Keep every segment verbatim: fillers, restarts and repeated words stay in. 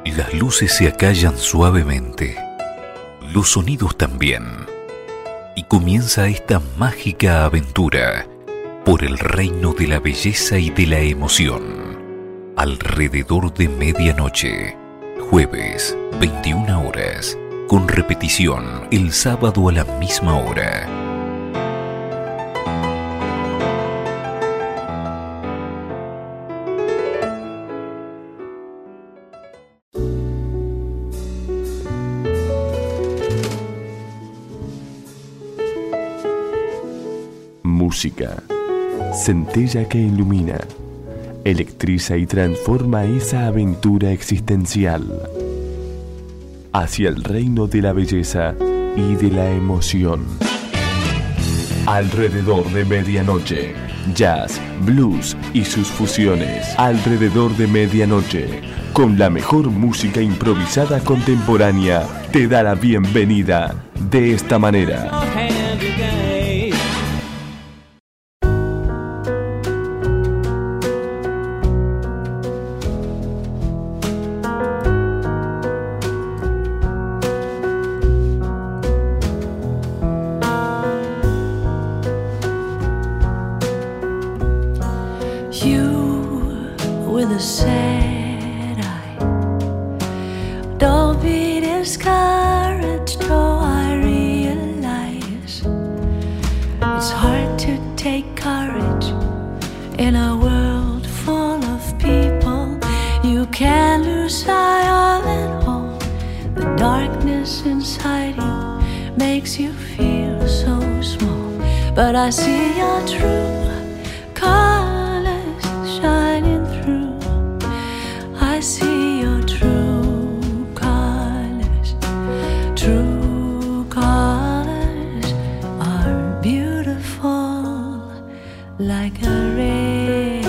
Las luces se acallan suavemente, los sonidos también, y comienza esta mágica aventura por el reino de la belleza y de la emoción. Alrededor de medianoche, jueves, veintiuna horas, con repetición el sábado a la misma hora. Música, centella que ilumina, electriza y transforma esa aventura existencial hacia el reino de la belleza y de la emoción. Alrededor de medianoche, jazz, blues y sus fusiones. Alrededor de medianoche, con la mejor música improvisada contemporánea, te da la bienvenida de esta manera. But I see your true colors shining through. I see your true colors. True colors are beautiful like a rainbow.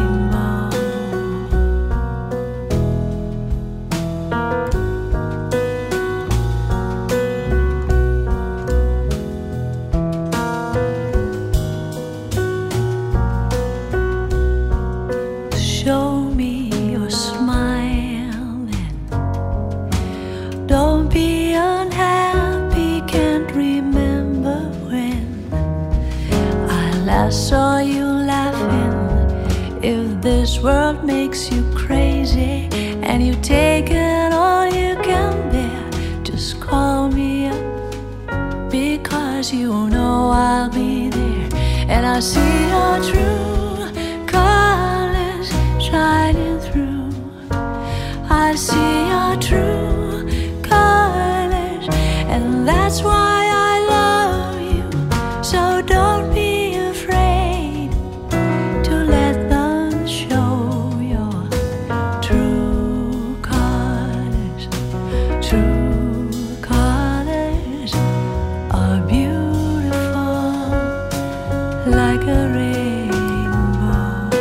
I saw you laughing. If this world makes you crazy and you've taken all you can bear, just call me up, because you know I'll be there. And I see your true colors shining through. I see your true colors, and that's why I love you. So don't be like a rainbow.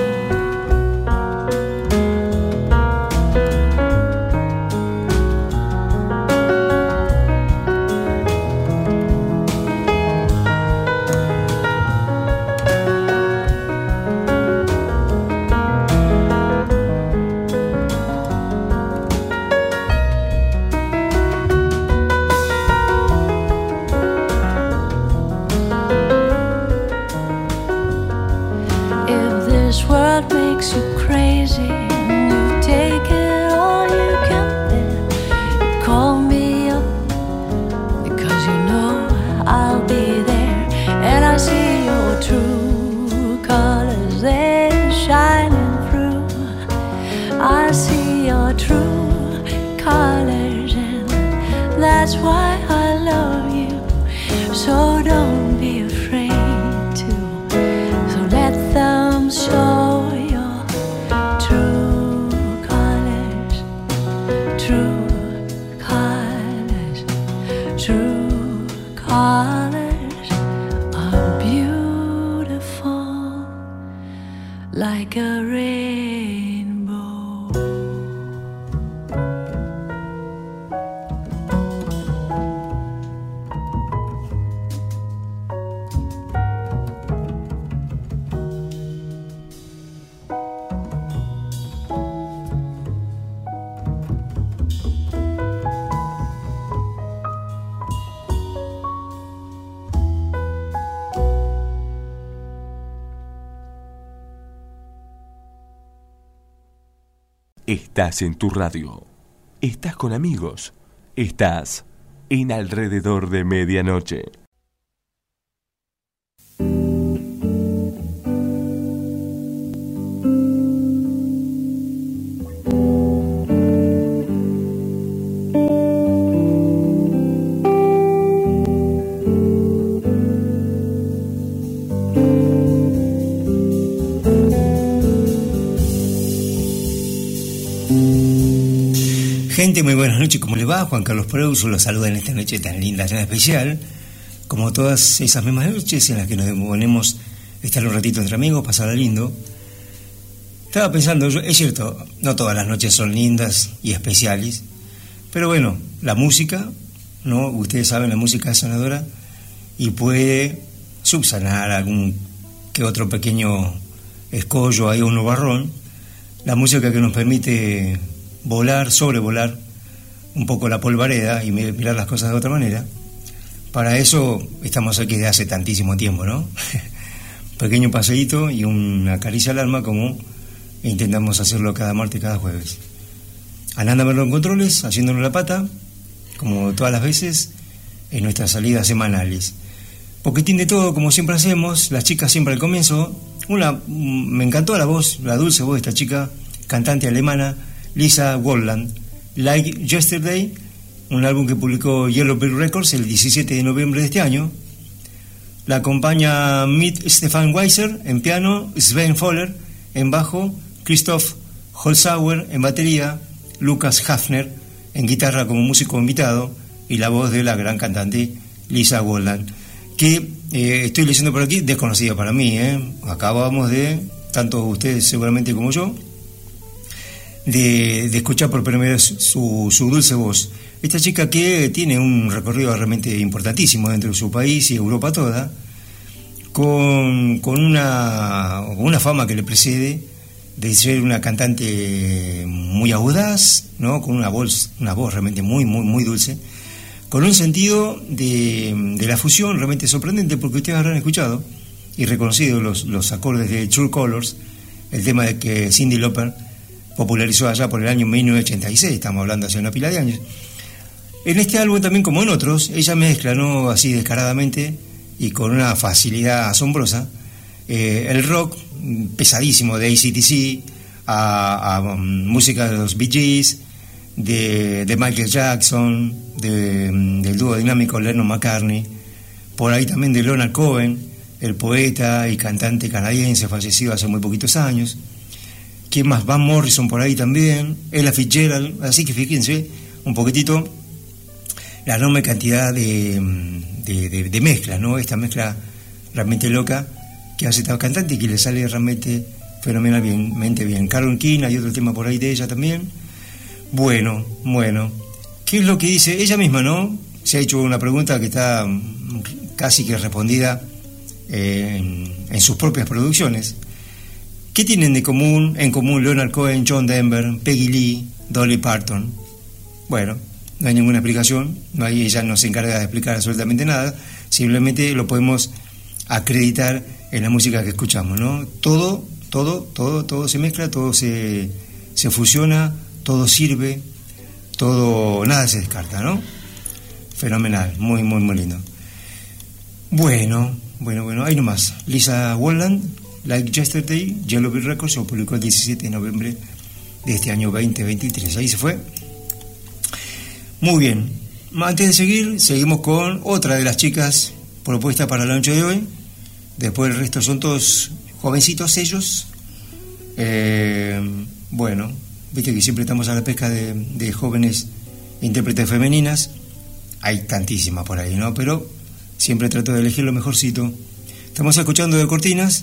This world makes you crazy and you take it all you can bear. You call me up, because you know I'll be there. And I see your true colors, they're shining through. I see your true colors, and that's why I love you. So don't be afraid to, so let them show your true colors. True colors. True colors are beautiful like a rainbow. Estás en tu radio. Estás con amigos. Estás en Alrededor de Medianoche. Gente, muy buenas noches, ¿cómo le va? Juan Carlos Preuso los saluda en esta noche tan linda, tan especial, como todas esas mismas noches en las que nos ponemos a estar un ratito entre amigos, pasarla lindo. Estaba pensando, yo, es cierto, no todas las noches son lindas y especiales, pero bueno, la música, ¿no? Ustedes saben, la música es sanadora y puede subsanar algún que otro pequeño escollo ahí, un nubarrón. La música que nos permite volar, sobrevolar un poco la polvareda y mirar las cosas de otra manera. Para eso estamos aquí desde hace tantísimo tiempo, ¿no? Pequeño paseíto y una caricia al alma, como intentamos hacerlo cada martes y cada jueves. Ananda Merlo Controles, haciéndonos la pata, como todas las veces, en nuestras salidas semanales. Poquitín de todo, como siempre hacemos, las chicas siempre al comienzo. Una, me encantó la voz, la dulce voz de esta chica, cantante alemana, Lisa Woodland, Like Yesterday, un álbum que publicó Yellow Brick Records el diecisiete de noviembre de este año. La acompaña Mitt Stefan Weiser en piano, Sven Fowler en bajo, Christoph Holzhauer en batería, Lucas Hafner en guitarra como músico invitado y la voz de la gran cantante Lisa Woodland, que eh, estoy leyendo por aquí, desconocida para mí, ¿eh? Acabamos de, tanto ustedes seguramente como yo, De, de escuchar por primera vez su, su dulce voz. Esta chica que tiene un recorrido realmente importantísimo dentro de su país y Europa toda, con, con una, una fama que le precede de ser una cantante muy audaz, ¿no? Con una voz, una voz realmente muy, muy, muy dulce, con un sentido de, de la fusión realmente sorprendente, porque ustedes habrán escuchado y reconocido los, los acordes de True Colors, el tema de que Cyndi Lauper popularizó allá por el año mil novecientos ochenta y seis, estamos hablando hace una pila de años. En este álbum también, como en otros, ella mezcla, ¿no?, así descaradamente y con una facilidad asombrosa, eh, el rock pesadísimo de A C D C, a, a um, música de los Bee Gees, de, de Michael Jackson, de, um, del dúo dinámico Lennon-McCartney, por ahí también de Leonard Cohen, el poeta y cantante canadiense fallecido hace muy poquitos años. ¿Quién más? Van Morrison por ahí también, Ella Fitzgerald, así que fíjense un poquitito la enorme cantidad de, de, de, de mezclas, ¿no? Esta mezcla realmente loca que hace esta cantante y que le sale realmente fenomenalmente bien. Carole King, hay otro tema por ahí de ella también. Bueno, bueno, ¿qué es lo que dice ella misma, no? Se ha hecho una pregunta que está casi que respondida en, en sus propias producciones. ¿Qué tienen de común, en común Leonard Cohen, John Denver, Peggy Lee, Dolly Parton? Bueno, no hay ninguna explicación, no hay, ella no se encarga de explicar absolutamente nada, simplemente lo podemos acreditar en la música que escuchamos, ¿no? Todo, todo, todo, todo se mezcla, todo se, se fusiona, todo sirve, todo, nada se descarta, ¿no? Fenomenal, muy, muy, muy lindo. Bueno, bueno, bueno, ahí nomás, Lisa Woodland, Like Yesterday, Yellow Brick Records, se publicó el diecisiete de noviembre de este año veinte veintitrés. Ahí se fue. Muy bien. Antes de seguir, seguimos con otra de las chicas propuestas para la noche de hoy. Después el resto son todos jovencitos ellos. Eh, bueno, viste que siempre estamos a la pesca de, de jóvenes intérpretes femeninas. Hay tantísimas por ahí, ¿no? Pero siempre trato de elegir lo mejorcito. Estamos escuchando de cortinas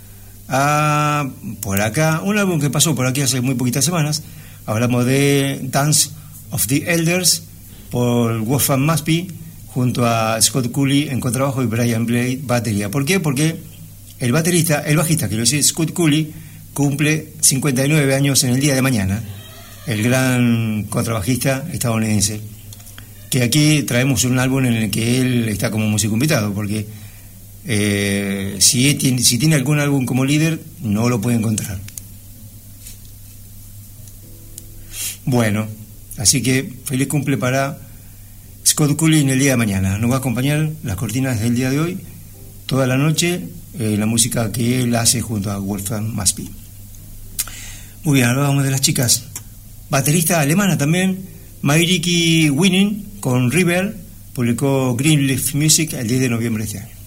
a, por acá, un álbum que pasó por aquí hace muy poquitas semanas. Hablamos de Dance of the Elders por Wolfgang Maspie junto a Scott Cooley en contrabajo y Brian Blade batería. ¿Por qué? Porque el baterista, el bajista, quiero decir, Scott Cooley, cumple cincuenta y nueve años en el día de mañana, el gran contrabajista estadounidense, que aquí traemos un álbum en el que él está como músico invitado, porque eh, si, tiene, si tiene algún álbum como líder, no lo puede encontrar. Bueno, así que feliz cumple para Scott Cooley en el día de mañana. Nos va a acompañar las cortinas del día de hoy, toda la noche, eh, la música que él hace junto a Wolfgang Maspie. Muy bien, ahora vamos de las chicas. Baterista alemana también, Mairiki Winning, con River, publicó Greenleaf Music el diez de noviembre de este año.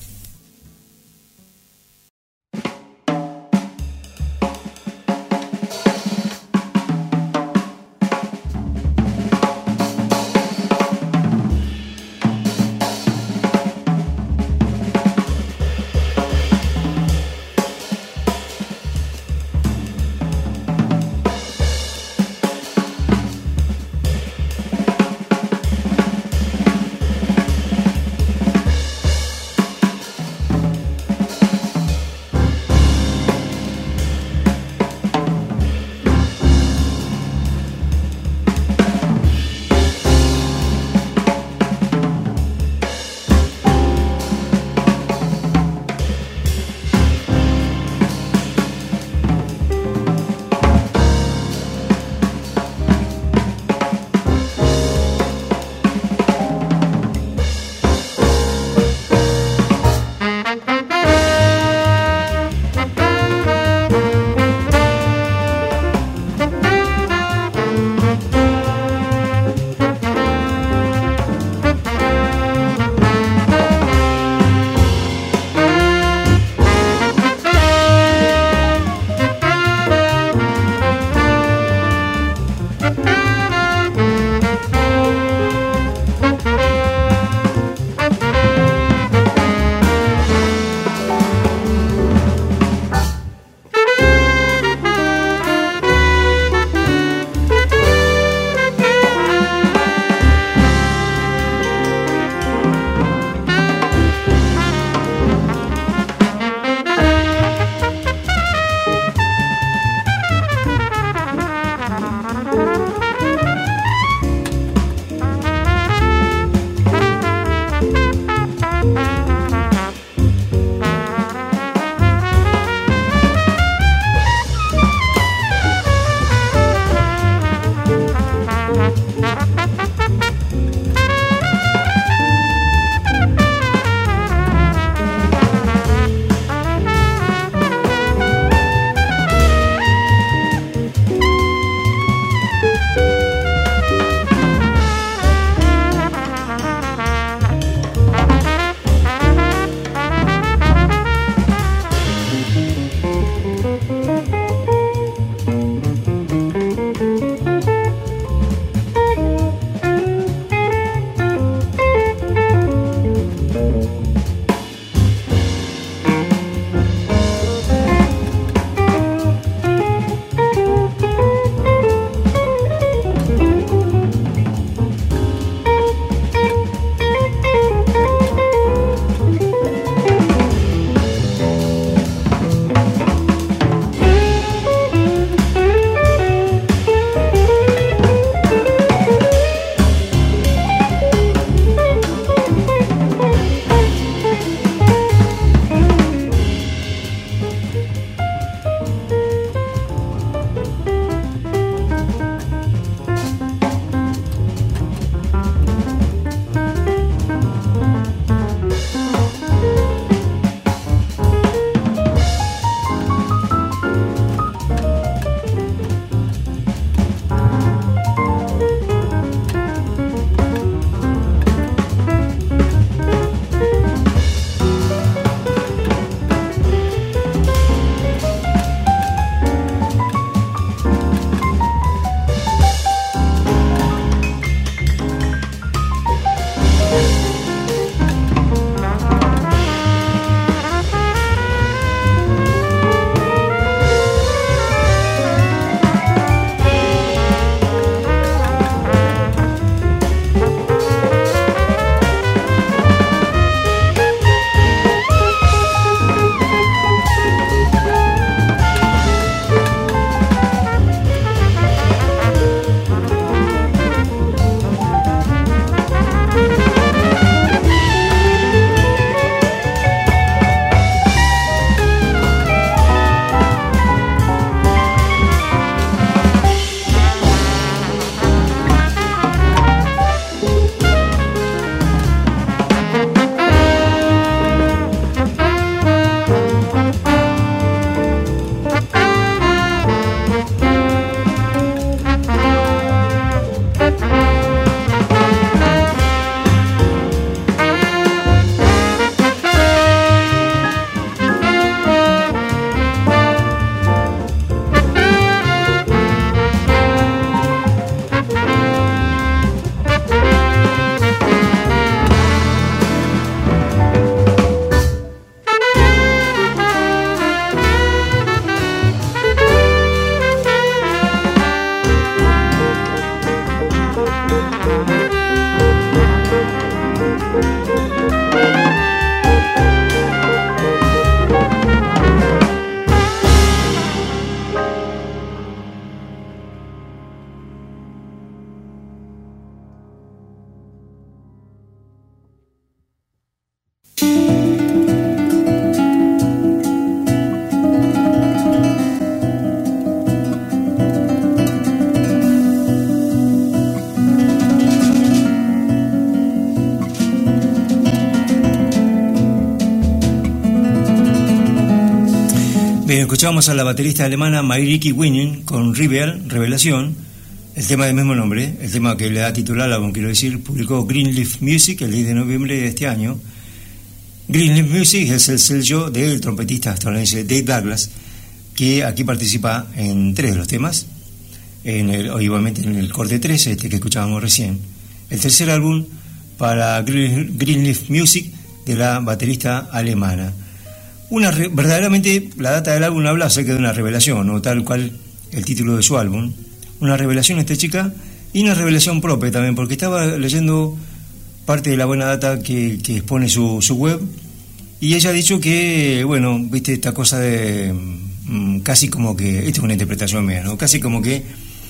Bien, escuchábamos a la baterista alemana Mairiki Winning con Rebel, Revelación, el tema del mismo nombre, el tema que le da titular al álbum, quiero decir, publicó Greenleaf Music el diez de noviembre de este año. Greenleaf Music es el sello del trompetista estadounidense Dave Douglas, que aquí participa en tres de los temas, en el, o igualmente en el corte tres, este que escuchábamos recién. El tercer álbum para Greenleaf Music de la baterista alemana. Una re, verdaderamente la data del álbum habla acerca de una revelación, o tal cual el título de su álbum. Una revelación esta chica, y una revelación propia también, porque estaba leyendo parte de la buena data que, que expone su, su web, y ella ha dicho que, bueno, viste esta cosa de mmm, casi como que, esta es una interpretación mía, ¿no? Casi como que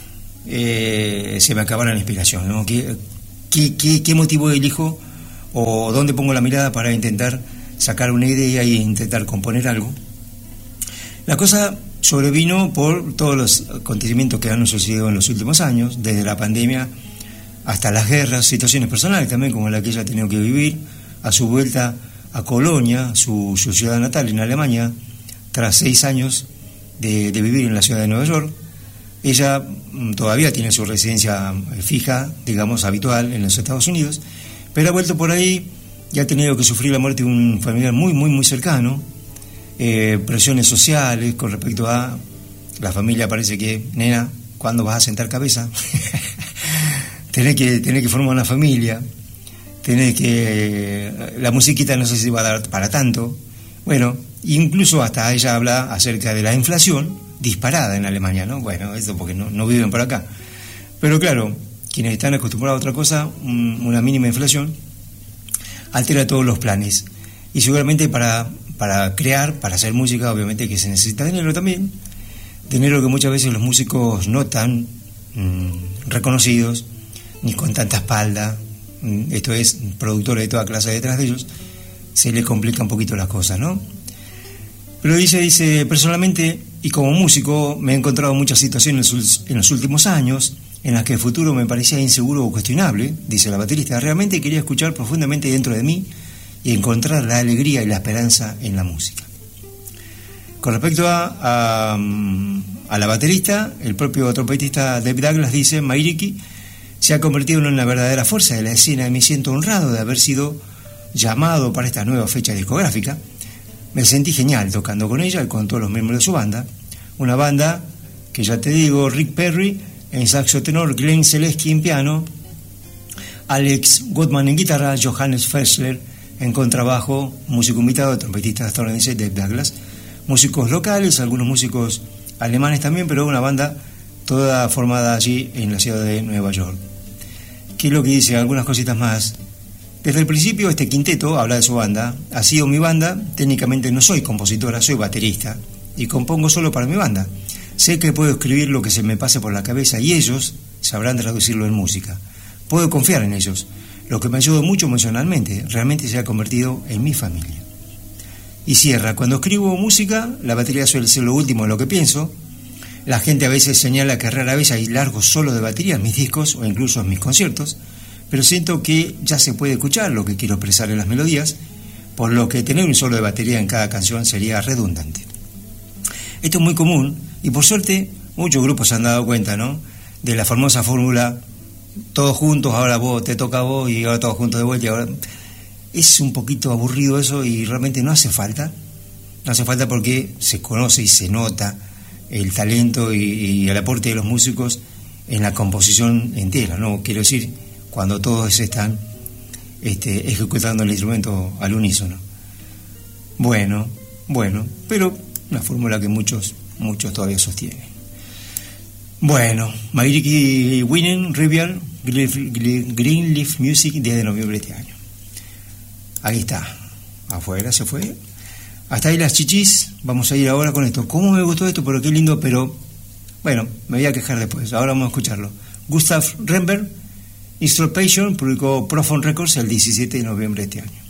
eh, se me acabara la inspiración, ¿no? ¿Qué, qué, qué, qué motivo elijo o dónde pongo la mirada para intentar sacar una idea y intentar componer algo? La cosa sobrevino por todos los acontecimientos que han sucedido en los últimos años, desde la pandemia hasta las guerras, situaciones personales también, como la que ella ha tenido que vivir, a su vuelta a Colonia, su, su ciudad natal en Alemania, tras seis años de, de vivir en la ciudad de Nueva York. Ella todavía tiene su residencia fija, digamos, habitual en los Estados Unidos, pero ha vuelto por ahí y ha tenido que sufrir la muerte de un familiar muy, muy, muy cercano, eh, presiones sociales con respecto a la familia. Parece que, nena, ¿cuándo vas a sentar cabeza? tenés que, tenés que formar una familia, tenés que... La musiquita no sé si va a dar para tanto. Bueno, incluso hasta ella habla acerca de la inflación disparada en Alemania, ¿no? Bueno, eso porque no, no viven por acá. Pero claro, quienes están acostumbrados a otra cosa, un, una mínima inflación altera todos los planes. Y seguramente para, para crear, para hacer música, obviamente que se necesita dinero también. Dinero que muchas veces los músicos no tan mmm, reconocidos, ni con tanta espalda, mmm, esto es, productores de toda clase detrás de ellos, se les complica un poquito las cosas, ¿no? Pero dice, dice, personalmente, y como músico, me he encontrado muchas situaciones en los últimos años en las que el futuro me parecía inseguro o cuestionable, dice la baterista. Realmente quería escuchar profundamente dentro de mí y encontrar la alegría y la esperanza en la música. Con respecto a, a, a la baterista, el propio trompetista David Douglas dice, Mairiki se ha convertido en una verdadera fuerza de la escena y me siento honrado de haber sido llamado para esta nueva fecha discográfica. Me sentí genial tocando con ella y con todos los miembros de su banda, una banda que ya te digo, Rick Perry en saxo tenor, Glenn Selesky en piano, Alex Goodman en guitarra, Johannes Fessler en contrabajo, músico invitado, trompetista estadounidense Dave Douglas, músicos locales, algunos músicos alemanes también, pero una banda toda formada allí en la ciudad de Nueva York. ¿Qué es lo que dice? Algunas cositas más. Desde el principio este quinteto, habla de su banda, ha sido mi banda. Técnicamente no soy compositora, soy baterista y compongo solo para mi banda. Sé que puedo escribir lo que se me pase por la cabeza y ellos sabrán traducirlo en música. Puedo confiar en ellos, lo que me ayudó mucho emocionalmente. Realmente se ha convertido en mi familia. Y cierra, cuando escribo música, la batería suele ser lo último en lo que pienso. La gente a veces señala que rara vez hay largos solos de batería en mis discos o incluso en mis conciertos, pero siento que ya se puede escuchar lo que quiero expresar en las melodías, por lo que tener un solo de batería en cada canción sería redundante. Esto es muy común y por suerte muchos grupos se han dado cuenta, ¿no?, de la famosa fórmula todos juntos, ahora vos, te toca a vos y ahora todos juntos de vuelta. Y ahora... Es un poquito aburrido eso y realmente no hace falta. No hace falta porque se conoce y se nota el talento y, y el aporte de los músicos en la composición entera, ¿no? Quiero decir, cuando todos están este, ejecutando el instrumento al unísono. Bueno, bueno, pero una fórmula que muchos, muchos todavía sostienen. Bueno, Mairiki Winning, Rebel, Greenleaf Music, diez de noviembre de este año. Ahí está, afuera se fue. Hasta ahí las chichis. Vamos a ir ahora con esto. ¿Cómo me gustó esto? Pero qué lindo, pero bueno, me voy a quejar después. Ahora vamos a escucharlo. Gustav Remberg, Instrumentation, publicó Profound Records el diecisiete de noviembre de este año.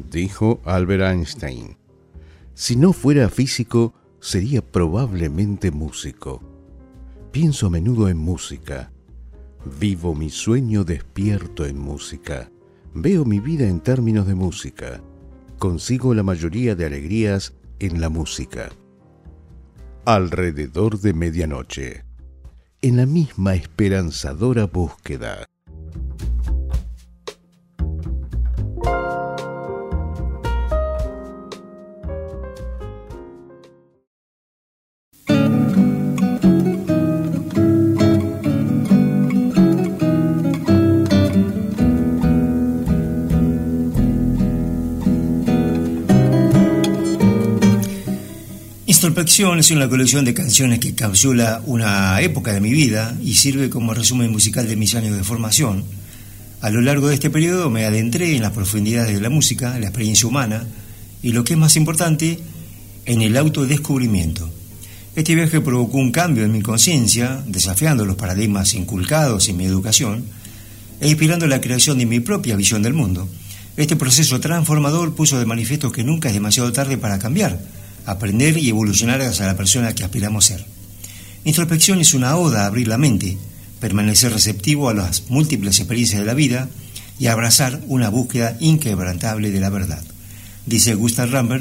Dijo Albert Einstein: si no fuera físico, sería probablemente músico. Pienso a menudo en música. Vivo mi sueño despierto en música. Veo mi vida en términos de música. Consigo la mayoría de alegrías en la música. Alrededor de medianoche. En la misma esperanzadora búsqueda. Introspección es una colección de canciones que encapsula una época de mi vida y sirve como resumen musical de mis años de formación. A lo largo de este periodo me adentré en las profundidades de la música, la experiencia humana y, lo que es más importante, en el autodescubrimiento. Este viaje provocó un cambio en mi conciencia, desafiando los paradigmas inculcados en mi educación e inspirando la creación de mi propia visión del mundo. Este proceso transformador puso de manifiesto que nunca es demasiado tarde para cambiar, aprender y evolucionar hacia la persona que aspiramos a ser. Introspección es una oda a abrir la mente, permanecer receptivo a las múltiples experiencias de la vida y abrazar una búsqueda inquebrantable de la verdad. Dice Gustav Ramberg,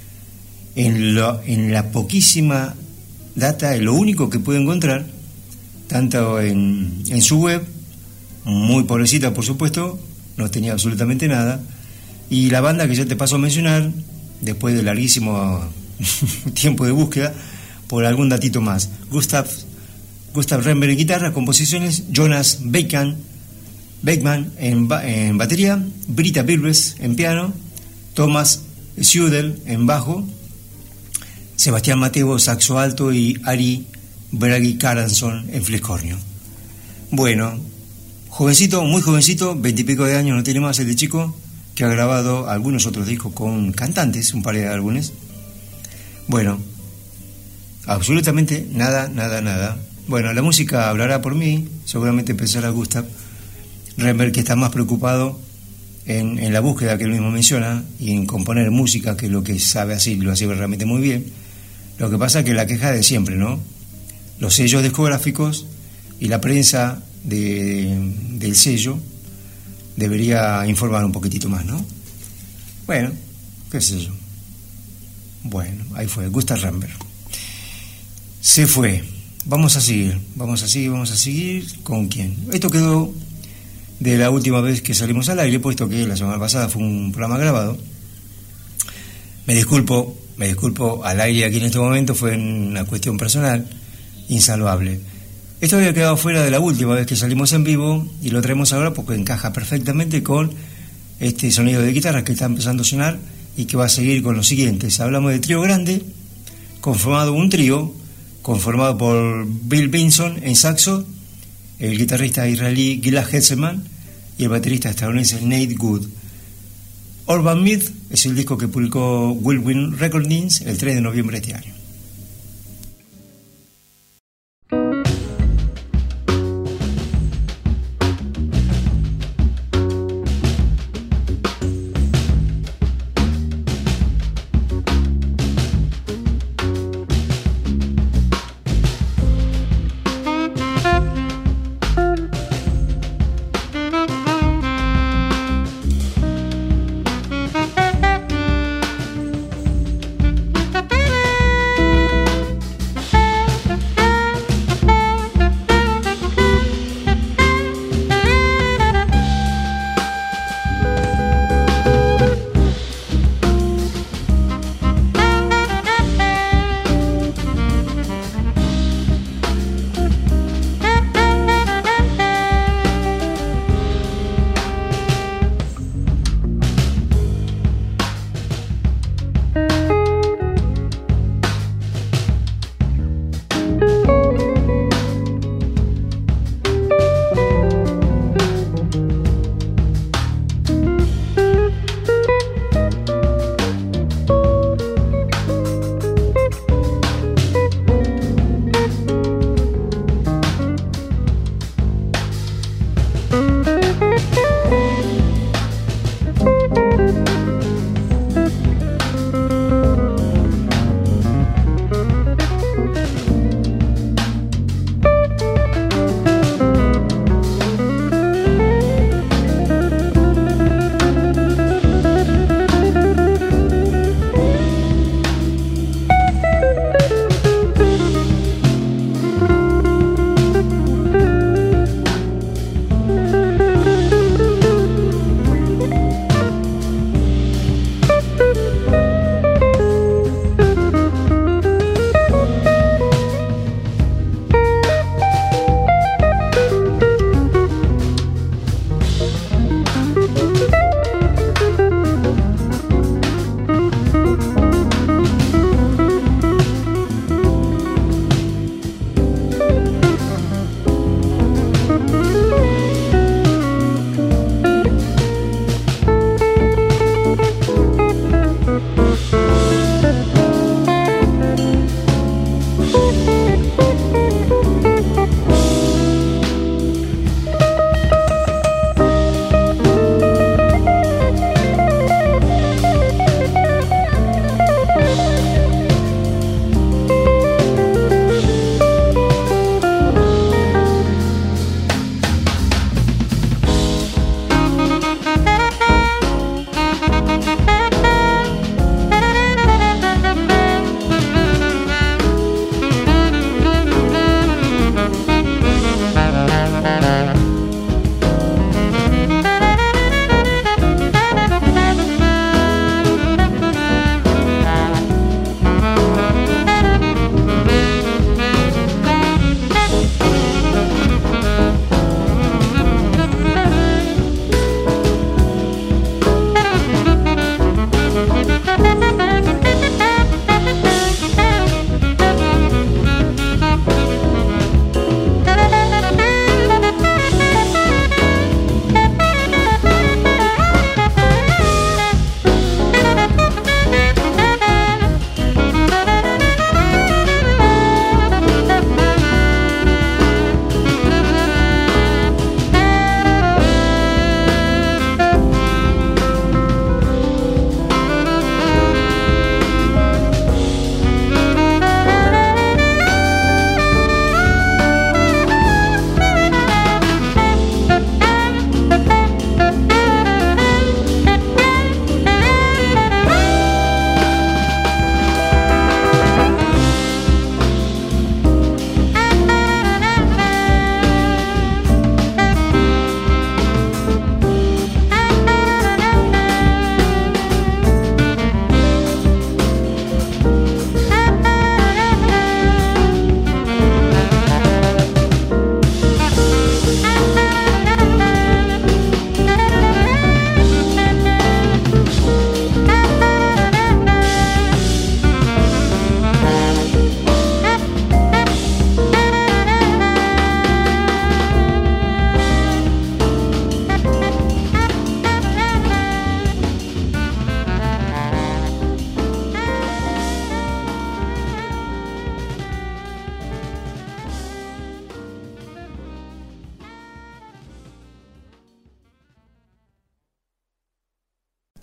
en, lo, en la poquísima data, en lo único que puedo encontrar, tanto en, en su web, muy pobrecita por supuesto, no tenía absolutamente nada, y la banda que ya te paso a mencionar, después de larguísimo tiempo de búsqueda, por algún datito más. Gustav, Gustav Ramberg en guitarra, composiciones, Jonas Beckman, Beckman en, ba, en batería, Britta Bilbes en piano, Thomas Sudel en bajo, Sebastián Mateo saxo alto y Ari Bragi Karanson en fliscornio. Bueno, jovencito, muy jovencito, veintipico de años no tiene más este chico, que ha grabado algunos otros discos con cantantes, un par de álbumes. Bueno, absolutamente nada, nada, nada. Bueno, la música hablará por mí, seguramente pensará Gustav Ramberg, que está más preocupado en, en la búsqueda que él mismo menciona y en componer música, que es lo que sabe hacer y lo hace realmente muy bien. Lo que pasa es que la queja de siempre, ¿no? Los sellos discográficos y la prensa de, del sello debería informar un poquitito más, ¿no? Bueno, qué sé yo. Bueno, ahí fue, Gustav Ramberg. Se fue. Vamos a seguir, vamos a seguir, vamos a seguir. ¿Con quién? Esto quedó de la última vez que salimos al aire, puesto que la semana pasada fue un programa grabado. Me disculpo, me disculpo al aire aquí en este momento, fue una cuestión personal, insalvable. Esto había quedado fuera de la última vez que salimos en vivo y lo traemos ahora porque encaja perfectamente con este sonido de guitarra que está empezando a sonar y que va a seguir con los siguientes. Hablamos de Trío Grande, conformado un trío, conformado por Bill Benson en saxo, el guitarrista israelí Gilad Hetzelman y el baterista estadounidense Nate Good. Urban Myth es el disco que publicó Whirlwind Recordings el tres de noviembre de este año.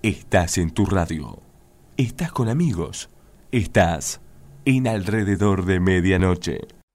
Estás en tu radio. Estás con amigos. Estás en Alrededor de Medianoche.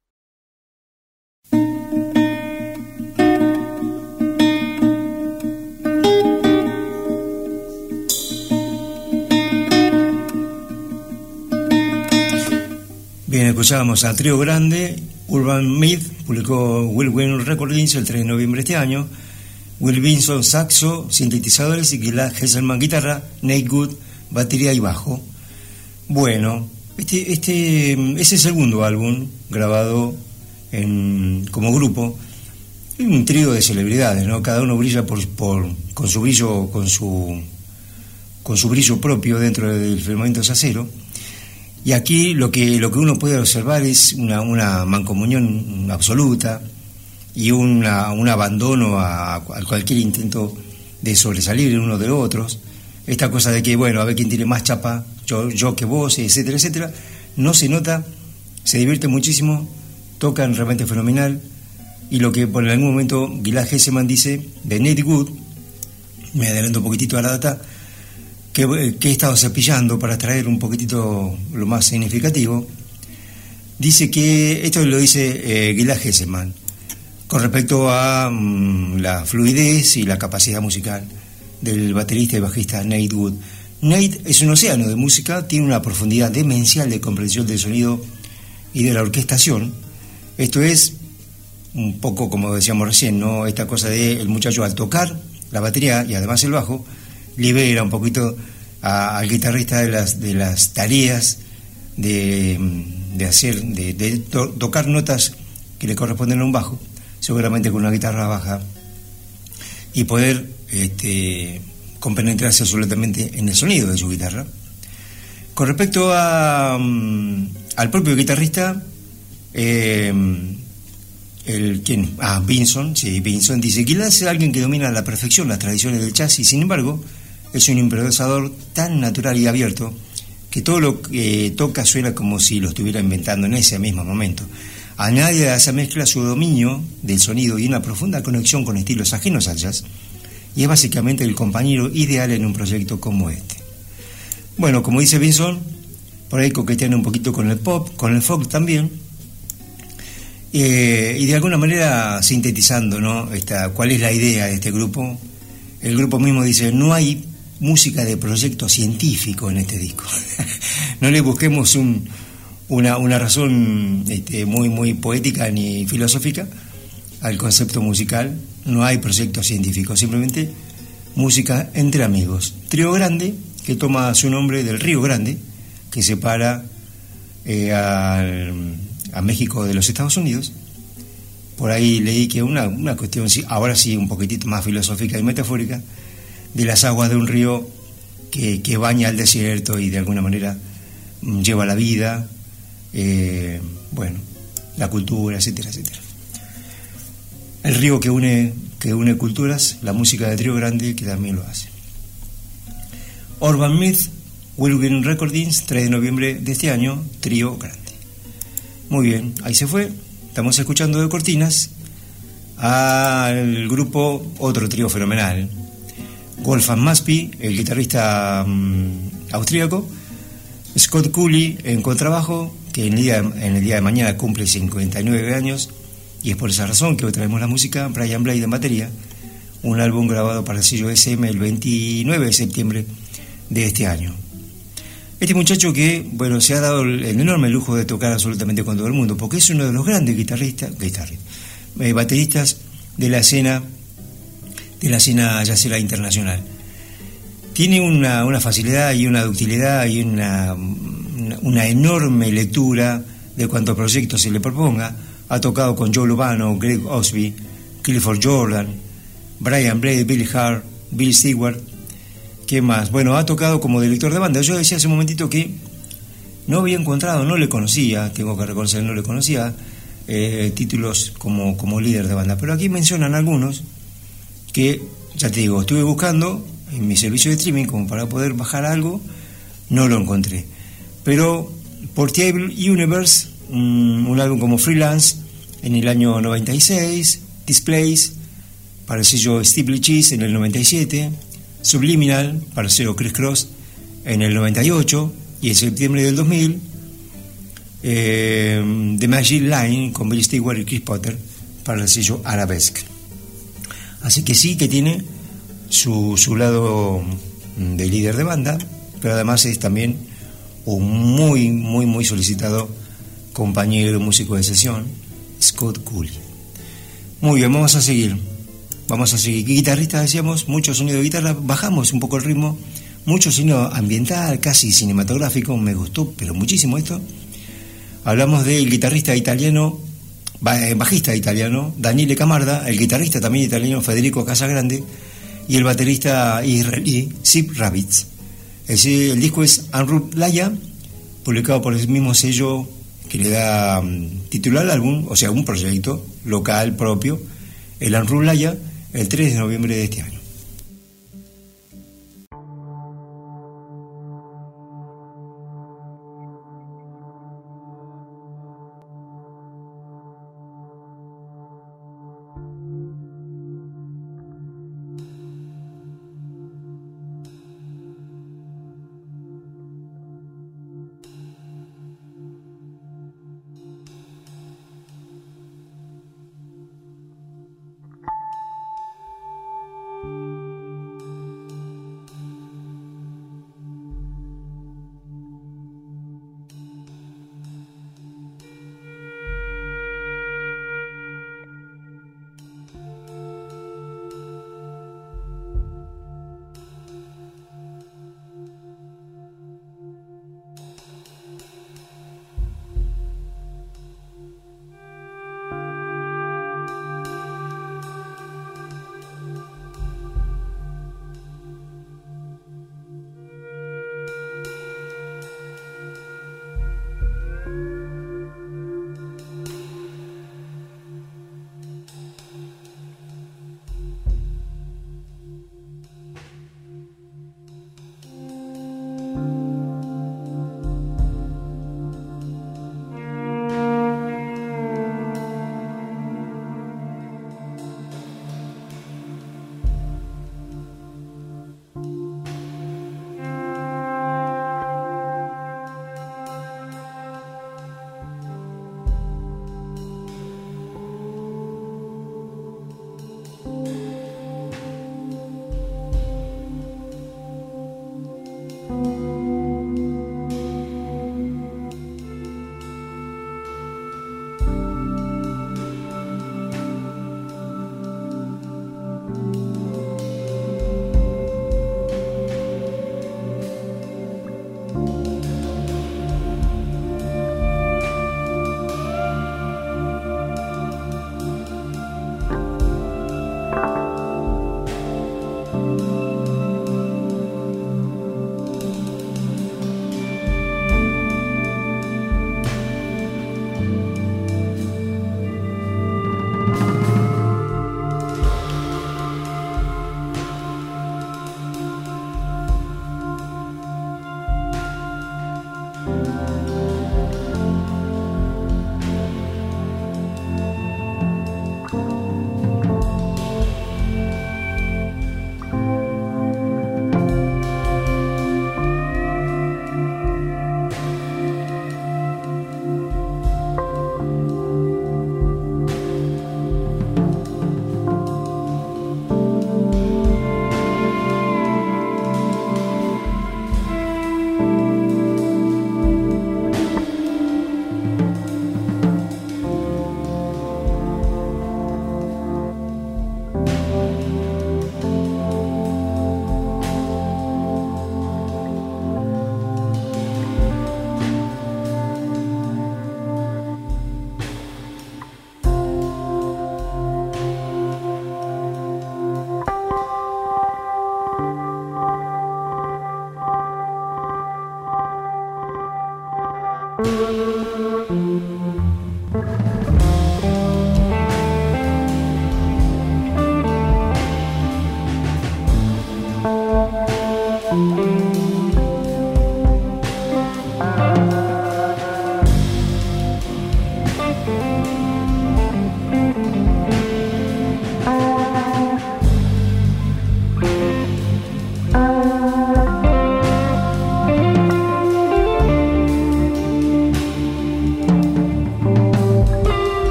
Bien, escuchábamos a Trío Grande. Urban Myth publicó Whirlwind Recordings el tres de noviembre de este año. Will Vinson, saxo, sintetizadores, y Gilad Hesselman, guitarra, Nate Good, batería y bajo. Bueno, este, este es el segundo álbum grabado en, como grupo. Un trío de celebridades, ¿no? Cada uno brilla por, por, con su brillo, con su, con su brillo propio dentro del firmamento acero. Y aquí lo que, lo que uno puede observar es una, una mancomunión absoluta y una, un abandono a, a cualquier intento de sobresalir uno de los otros. Esta cosa de que, bueno, a ver quién tiene más chapa, yo, yo que vos, etcétera, etcétera, no se nota, se divierte muchísimo, tocan realmente fenomenal. Y lo que por algún momento Gilad Hesselman dice de Nate Good, me adelanto un poquitito a la data, que, que he estado cepillando para traer un poquitito lo más significativo. Dice que, esto lo dice eh, Gilad Hesselman, con respecto a mm, la fluidez y la capacidad musical del baterista y bajista Nate Good. Nate es un océano de música, tiene una profundidad demencial de comprensión del sonido y de la orquestación. Esto es un poco como decíamos recién, ¿no? Esta cosa de el muchacho al tocar la batería y además el bajo libera un poquito a, al guitarrista de las de las tareas de, de hacer de, de to, tocar notas que le corresponden a un bajo, seguramente con una guitarra baja, y poder este, compenetrarse absolutamente en el sonido de su guitarra. Con respecto a um, al propio guitarrista, eh, el quién ah Vinson, sí, Vinson dice que Gilad es alguien que domina a la perfección las tradiciones del jazz y sin embargo es un improvisador tan natural y abierto que todo lo que toca suena como si lo estuviera inventando en ese mismo momento. Añade a esa mezcla su dominio del sonido y una profunda conexión con estilos ajenos al jazz, y es básicamente el compañero ideal en un proyecto como este. Bueno, como dice Vinson, por ahí coquetean un poquito con el pop, con el folk también, eh, y de alguna manera sintetizando, ¿no? Esta, cuál es la idea de este grupo. El grupo mismo dice, no hay música de proyecto científico en este disco. No le busquemos un, una, una razón este, muy, muy poética ni filosófica al concepto musical. No hay proyecto científico, simplemente música entre amigos. Trío Grande, que toma su nombre del Río Grande, que separa eh, al, a México de los Estados Unidos. Por ahí leí que una, una cuestión, ahora sí, un poquitito más filosófica y metafórica, de las aguas de un río que, que baña el desierto y de alguna manera lleva la vida, eh, bueno, la cultura, etcétera, etcétera. El río que une, que une culturas, la música de Trío Grande, que también lo hace. Urban Myth, Whirlwind Recordings, tres de noviembre de este año, Trío Grande. Muy bien, ahí se fue. Estamos escuchando de cortinas al grupo, otro trío fenomenal, Wolfgang Maspie, el guitarrista um, austríaco, Scott Cooley en contrabajo, que en el, día, en el día de mañana cumple cincuenta y nueve años, y es por esa razón que hoy traemos la música, Brian Blade en batería, un álbum grabado para el sello S M el veintinueve de septiembre de este año. Este muchacho que, bueno, se ha dado el enorme lujo de tocar absolutamente con todo el mundo, porque es uno de los grandes guitarristas, guitarristas eh, bateristas de la escena, de la escena jazzera internacional. Tiene una, una facilidad y una ductilidad y una, una, una enorme lectura de cuanto proyecto se le proponga. Ha tocado con Joe Lovano, Greg Osby, Clifford Jordan, Brian Blade, Billy Hart, Bill Stewart. ¿Qué más? Bueno, ha tocado como director de banda. Yo decía hace un momentito que no había encontrado, no le conocía, tengo que reconocer, no le conocía eh, títulos como, como líder de banda. Pero aquí mencionan algunos que, ya te digo, estuve buscando en mi servicio de streaming como para poder bajar algo, no lo encontré. Pero Portable Universe, un, un álbum como Freelance en el año noventa y seis, Displays para el sello Steeple Cheese en el noventa y siete, Subliminal para el sello Criss Cross en el noventa y ocho, y en septiembre del dos mil eh, The Magic Line con Bill Stewart y Chris Potter para el sello Arabesque. Así que sí que tiene su, su lado de líder de banda, pero además es también un muy, muy, muy solicitado compañero músico de sesión, Scott Cooley. Muy bien, vamos a seguir. Vamos a seguir. Guitarrista, decíamos, mucho sonido de guitarra, bajamos un poco el ritmo, mucho sonido ambiental, casi cinematográfico, me gustó, pero muchísimo esto. Hablamos del guitarrista italiano, bajista italiano, Daniele Camarda, el guitarrista también italiano, Federico Casagrande, y el baterista israelí, Zip Rabitz. El, el disco es Unruh Laya, publicado por el mismo sello que le da um, título al álbum, o sea, un proyecto local propio, el Unruh Laya, el tres de noviembre de este año.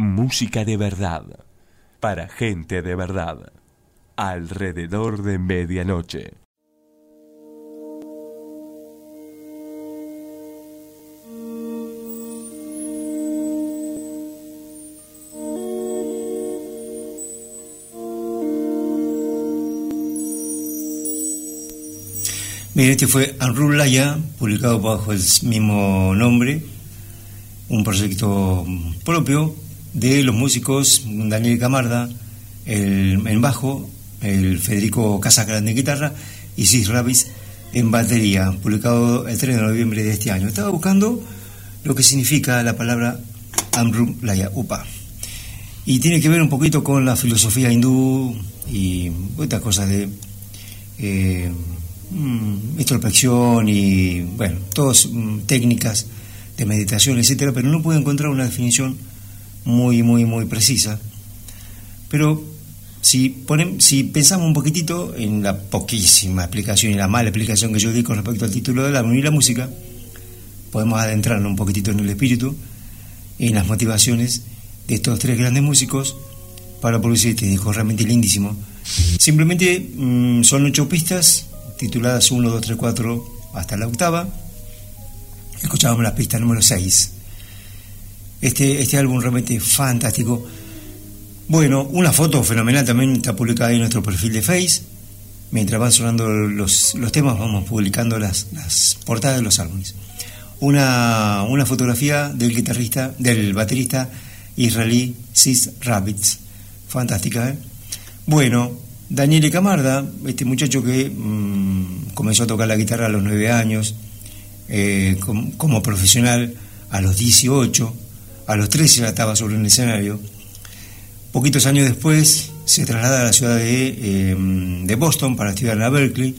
música de verdad, para gente de verdad, alrededor de medianoche. Bien, este fue Amrul Laya, publicado bajo el mismo nombre, un proyecto propio de los músicos Daniel Camarda el, en bajo, el Federico Casagrande en guitarra y Sis Ravis en batería, publicado el tres de noviembre de este año. Estaba buscando lo que significa la palabra Amrul Laya, upa, y tiene que ver un poquito con la filosofía hindú y otras cosas de eh, introspección y bueno, todas técnicas de meditación, etcétera, pero no puedo encontrar una definición muy muy muy precisa. Pero si ponen, si pensamos un poquitito en la poquísima explicación y la mala explicación que yo di con respecto al título del álbum y la música, podemos adentrarnos un poquitito en el espíritu, en las motivaciones de estos tres grandes músicos para producir este disco realmente lindísimo. Simplemente mmm, son ocho pistas tituladas uno, dos, tres, cuatro hasta la octava. Escuchábamos la pista número seis. Este, este álbum realmente fantástico. Bueno, una foto fenomenal también está publicada ahí en nuestro perfil de Face. Mientras van sonando los, los temas, vamos publicando las, las portadas de los álbumes. Una, una fotografía del guitarrista, del baterista israelí Sis Ravis. Fantástica, ¿eh? Bueno, Daniele Camarda, este muchacho que mmm, comenzó a tocar la guitarra a los nueve años, eh, com, como profesional a los dieciocho, a los trece ya estaba sobre un escenario. Poquitos años después se traslada a la ciudad de, eh, de Boston para estudiar en la Berkeley,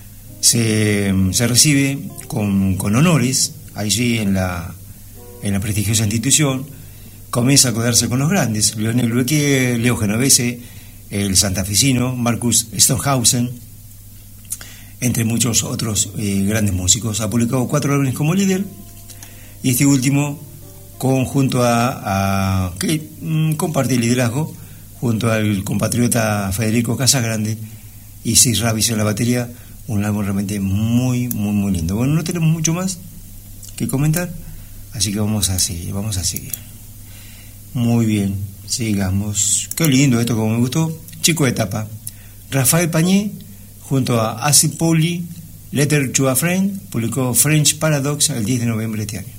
se, se recibe con, con honores allí en la, en la prestigiosa institución, comienza a codearse con los grandes, Lionel Loueke, Leo Genovese, el santafesino Marcus Stonehausen, entre muchos otros eh, grandes músicos. Ha publicado cuatro álbumes como líder y este último con, junto a, a que mm, comparte el liderazgo junto al compatriota Federico Casagrande y Sis Ravis en la batería, un álbum realmente muy muy muy lindo. Bueno, no tenemos mucho más que comentar, así que vamos a seguir, vamos a seguir. Muy bien, sigamos. Qué lindo esto, como me gustó. Chico de tapa. Rafael Pañé, junto a Acid Pauli, Letter to a Friend, publicó French Paradox el diez de noviembre de este año.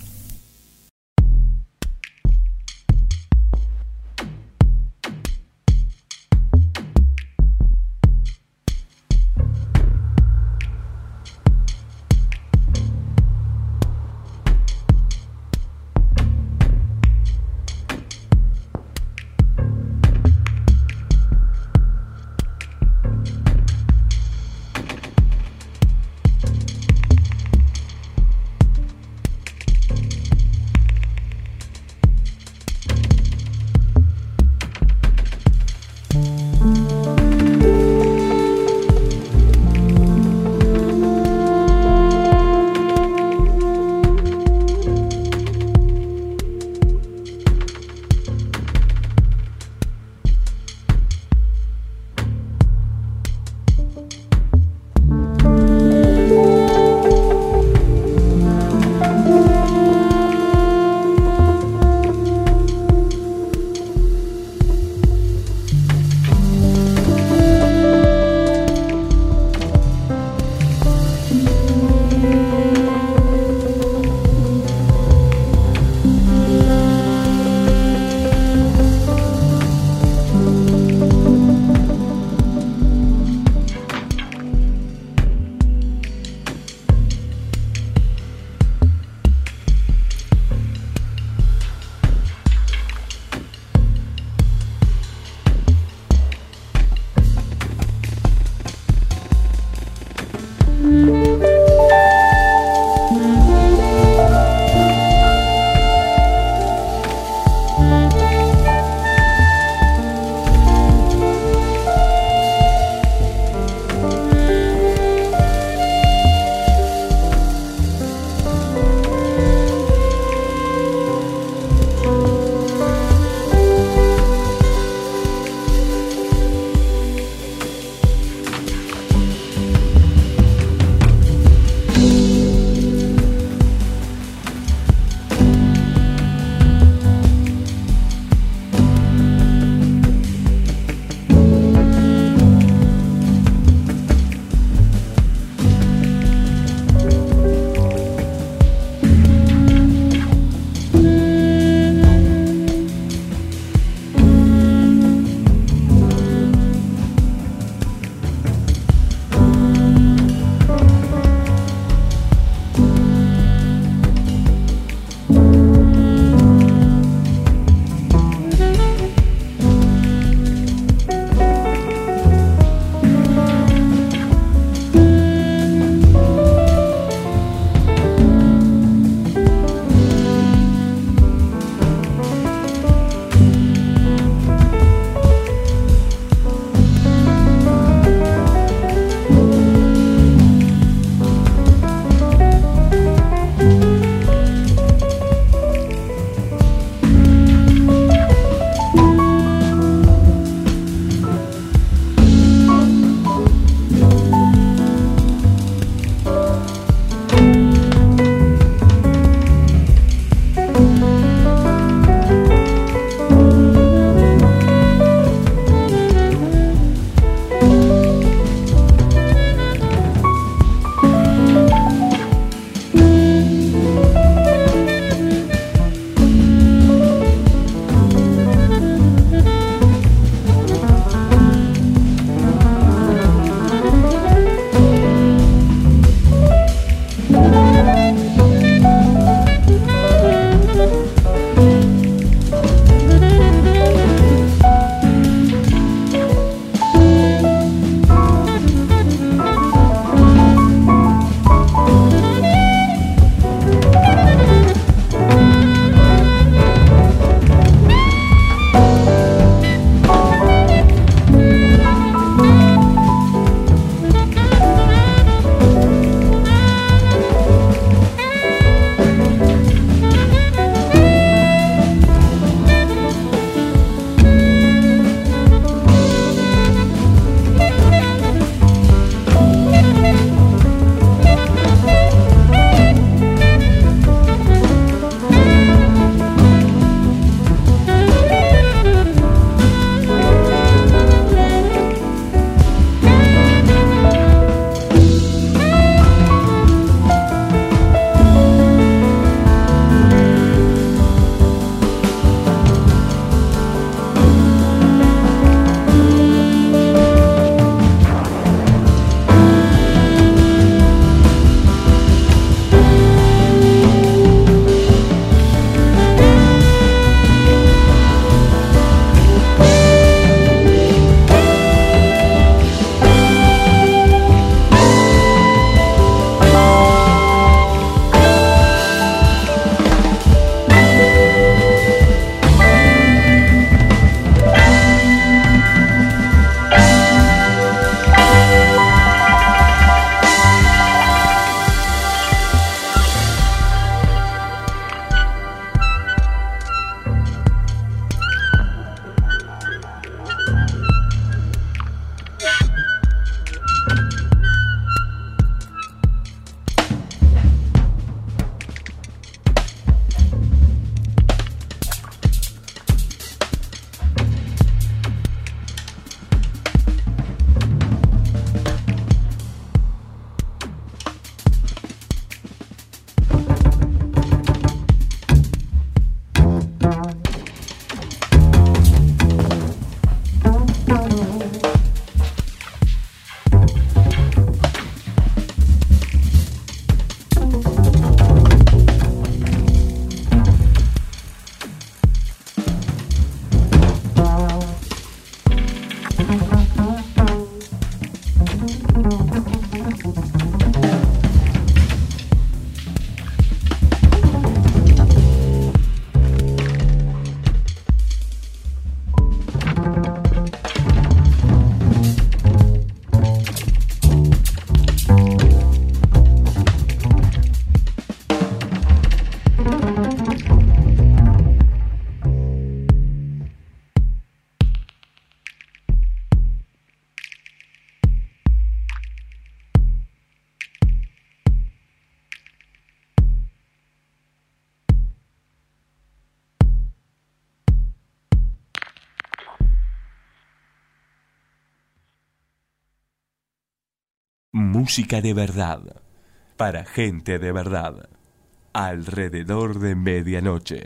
música de verdad, para gente de verdad, alrededor de medianoche.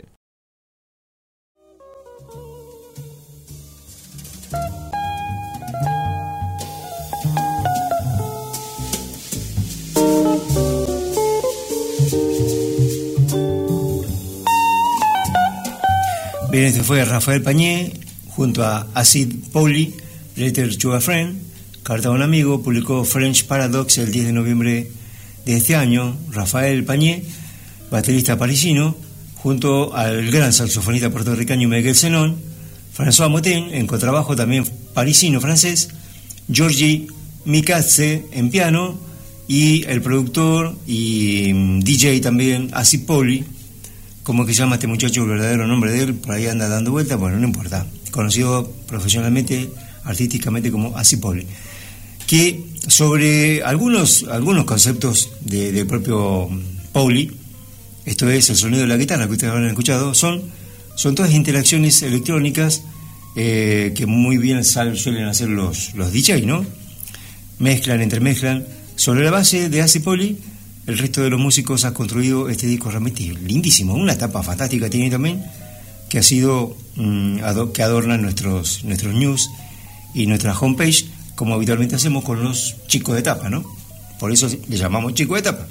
Bien, este fue Rafael Pañé junto a Acid Pauli, Letter to a Friend, Carta a un amigo, publicó French Paradox el diez de noviembre de este año. Rafael Pañé, baterista parisino, junto al gran saxofonista puertorriqueño Miguel Zenón, François Motin en contrabajo, también parisino francés, Giorgi Mikatze en piano y el productor y D J también Acid Pauli. ¿Cómo que se llama este muchacho? El verdadero nombre de él, por ahí anda dando vueltas, bueno, no importa. Conocido profesionalmente, artísticamente como Acid Pauli. Que sobre algunos, algunos conceptos de, del propio Pauli, esto es el sonido de la guitarra que ustedes habrán escuchado, son, son todas interacciones electrónicas eh, que muy bien suelen hacer los, los D J, ¿no? Mezclan, entremezclan. Sobre la base de Acid Pauli, el resto de los músicos ha construido este disco realmente lindísimo, una etapa fantástica tiene también, que ha sido, mmm, ado- que adorna nuestros, nuestros news y nuestra homepage, como habitualmente hacemos con los chicos de tapa, ¿no? Por eso le llamamos chicos de tapa.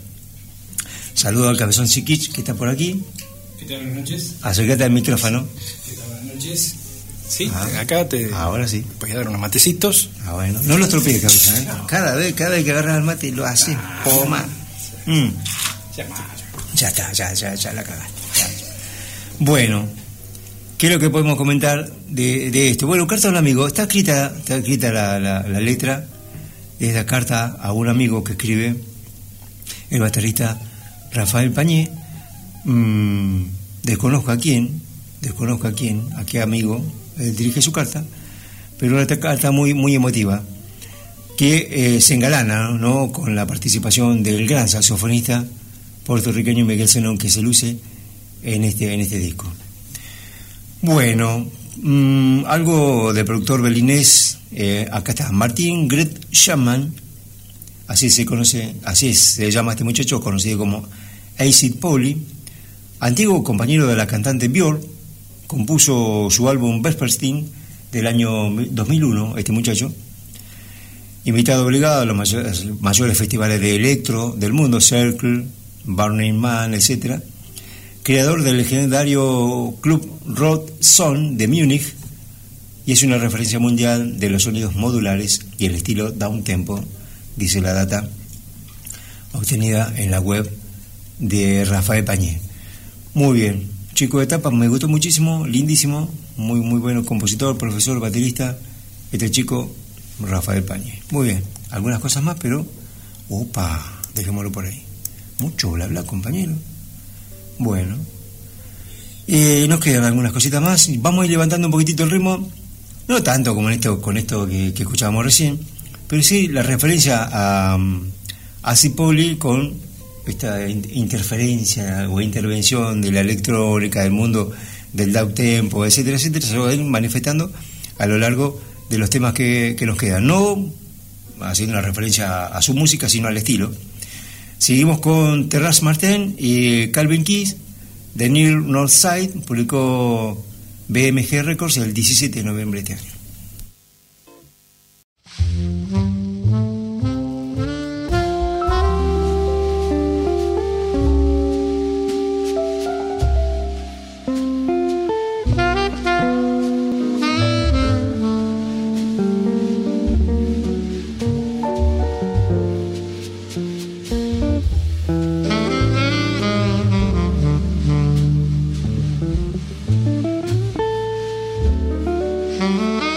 Saludo al Cabezón Siquich, que está por aquí. ¿Qué tal? Buenas noches. Acércate al micrófono. ¿Qué tal? Buenas noches. Sí, Ah, acá te ahora sí. voy a dar unos matecitos. Ah, bueno. No los tropees, Cabezón, ¿eh? Cada vez, cada vez que agarras el mate lo haces poma. Mm. Ya está. Ya está, ya, ya, ya la cagaste. Ya. Bueno, ¿qué es lo que podemos comentar de, de esto? Bueno, carta a un amigo. Está escrita, está escrita la, la, la letra de esta carta a un amigo que escribe el baterista Rafael Pañé. Mm, desconozco a quién, desconozco a quién, a qué amigo él dirige su carta, pero una carta muy, muy emotiva, que eh, se engalana, ¿no?, con la participación del gran saxofonista puertorriqueño Miguel Zenón, que se luce en este, en este disco. Bueno, mmm, algo del productor belinés, eh, acá está, Martín Gret Shaman, así se conoce, así es, se llama este muchacho, conocido como Acid Pauli, antiguo compañero de la cantante Björk, compuso su álbum Vespertine del año dos mil uno, este muchacho, invitado obligado a los mayores, mayores festivales de electro del mundo, Circle, Burning Man, etcétera. Creador del legendario club Rod Son de Múnich, y es una referencia mundial de los sonidos modulares y el estilo downtempo, dice la data obtenida en la web de Rafael Pañé. Muy bien, chico de etapa, me gustó muchísimo, lindísimo, muy muy bueno compositor, profesor, baterista, este chico Rafael Pañé. Muy bien, algunas cosas más, pero opa, dejémoslo por ahí. Mucho bla bla, compañero. Bueno, eh, nos quedan algunas cositas más. Vamos a ir levantando un poquitito el ritmo, no tanto como en esto, con esto que, que escuchábamos recién, pero sí la referencia a, a Acid Pauli con esta interferencia o intervención de la electrónica, del mundo del downtempo, etcétera, etcétera, se va a ir manifestando a lo largo de los temas que, que nos quedan, no haciendo una referencia a, a su música, sino al estilo. Seguimos con Terrace Martin y Calvin Keys, The Near North Side, publicó B M G Records el diecisiete de noviembre de este año. Mm-hmm.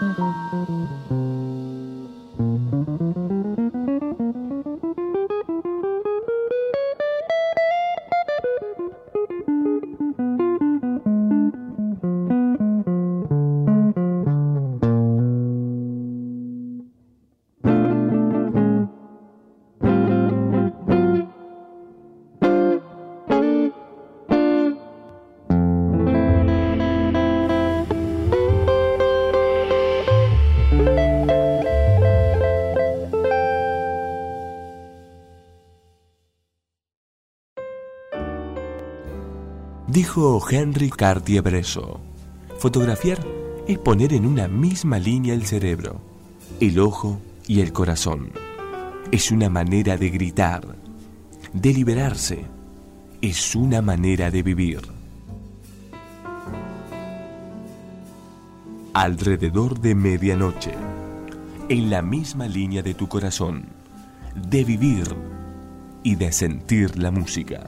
Dijo Henry Cartier-Bresson, fotografiar es poner en una misma línea el cerebro, el ojo y el corazón. Es una manera de gritar, de liberarse. Es una manera de vivir. Alrededor de medianoche, en la misma línea de tu corazón, de vivir y de sentir la música.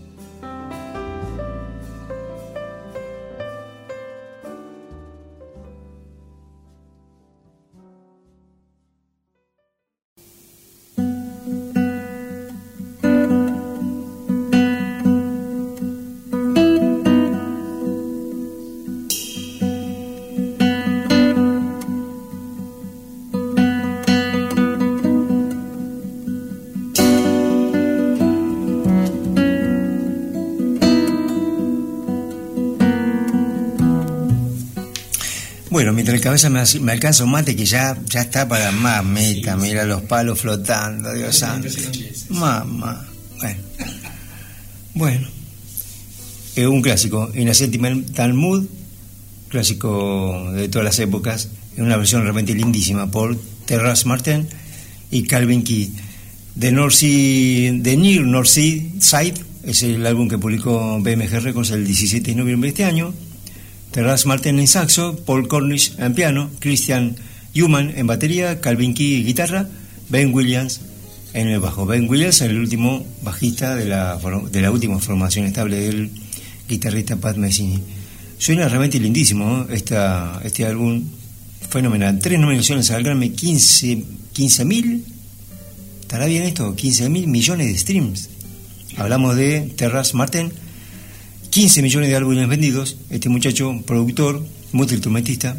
Bueno, mientras el cabeza me, me alcanza un mate que ya, ya está para más meta, mira los palos flotando, Dios santo. Mamá. Bueno. Bueno. Es un clásico. In a Sentimental Mood, clásico de todas las épocas, en una versión realmente lindísima por Terrace Martin y Calvin Key. The North Sea, The Near North Sea Side es el álbum que publicó B M G Records el diecisiete de noviembre de este año. Terrace Martin en saxo, Paul Cornish en piano, Christian Human en batería, Calvin Key en guitarra, Ben Williams en el bajo. Ben Williams, el último bajista de la, de la última formación estable del guitarrista Pat Metheny. Suena realmente lindísimo, ¿no? Esta, este álbum fenomenal. Tres nominaciones al Grammy, quince mil, ¿estará bien esto? quince mil millones de streams. Hablamos de Terrace Martin. quince millones de álbumes vendidos, este muchacho, productor, multiinstrumentista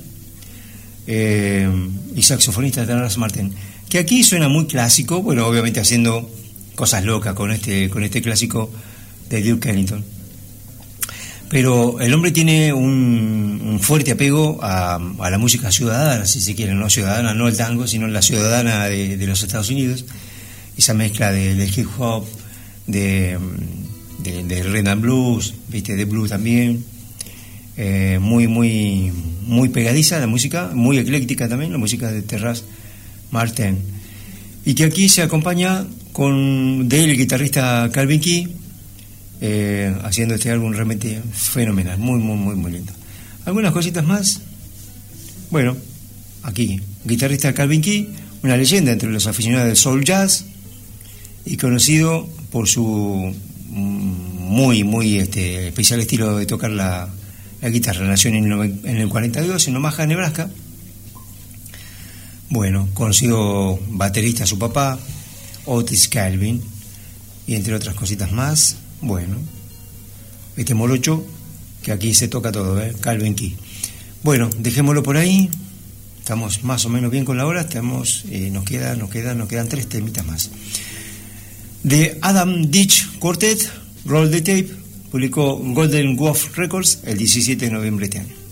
eh, y saxofonista de Terrace Martin, que aquí suena muy clásico, bueno, obviamente haciendo cosas locas con este, con este clásico de Duke Ellington. Pero el hombre tiene un, un fuerte apego a, a la música ciudadana, si se quiere, no ciudadana, no el tango, sino la ciudadana de, de los Estados Unidos, esa mezcla de, del hip hop, de... de, de rhythm and blues, viste, de blues también, eh, muy muy muy pegadiza la música, muy ecléctica también la música de Terrace Martin, y que aquí se acompaña con del guitarrista Calvin Key, eh, haciendo este álbum realmente fenomenal, muy muy muy muy lindo. Algunas cositas más. Bueno, aquí guitarrista Calvin Key, una leyenda entre los aficionados del soul jazz y conocido por su muy muy este especial estilo de tocar la, la guitarra. Nació en el, en el cuarenta y dos en Omaha, Nebraska. Bueno, conocido baterista su papá, Otis Calvin, y entre otras cositas más. Bueno, este morocho que aquí se toca todo, ¿eh? Calvin Key. Bueno, dejémoslo por ahí. Estamos más o menos bien con la hora. Estamos, eh, nos queda, nos quedan, nos quedan tres temitas más. De Adam Ditch Quartet, Roll the Tape, publicó Golden Wolf Records el diecisiete de noviembre de este año.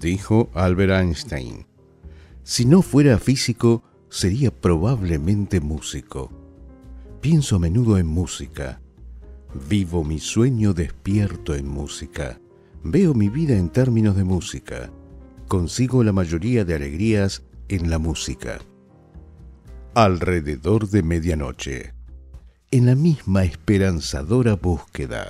dijo Albert Einstein. Si no fuera físico, sería probablemente músico. Pienso a menudo en música. Vivo mi sueño despierto en música. Veo mi vida en términos de música. Consigo la mayoría de alegrías en la música. Alrededor de medianoche. En la misma esperanzadora búsqueda.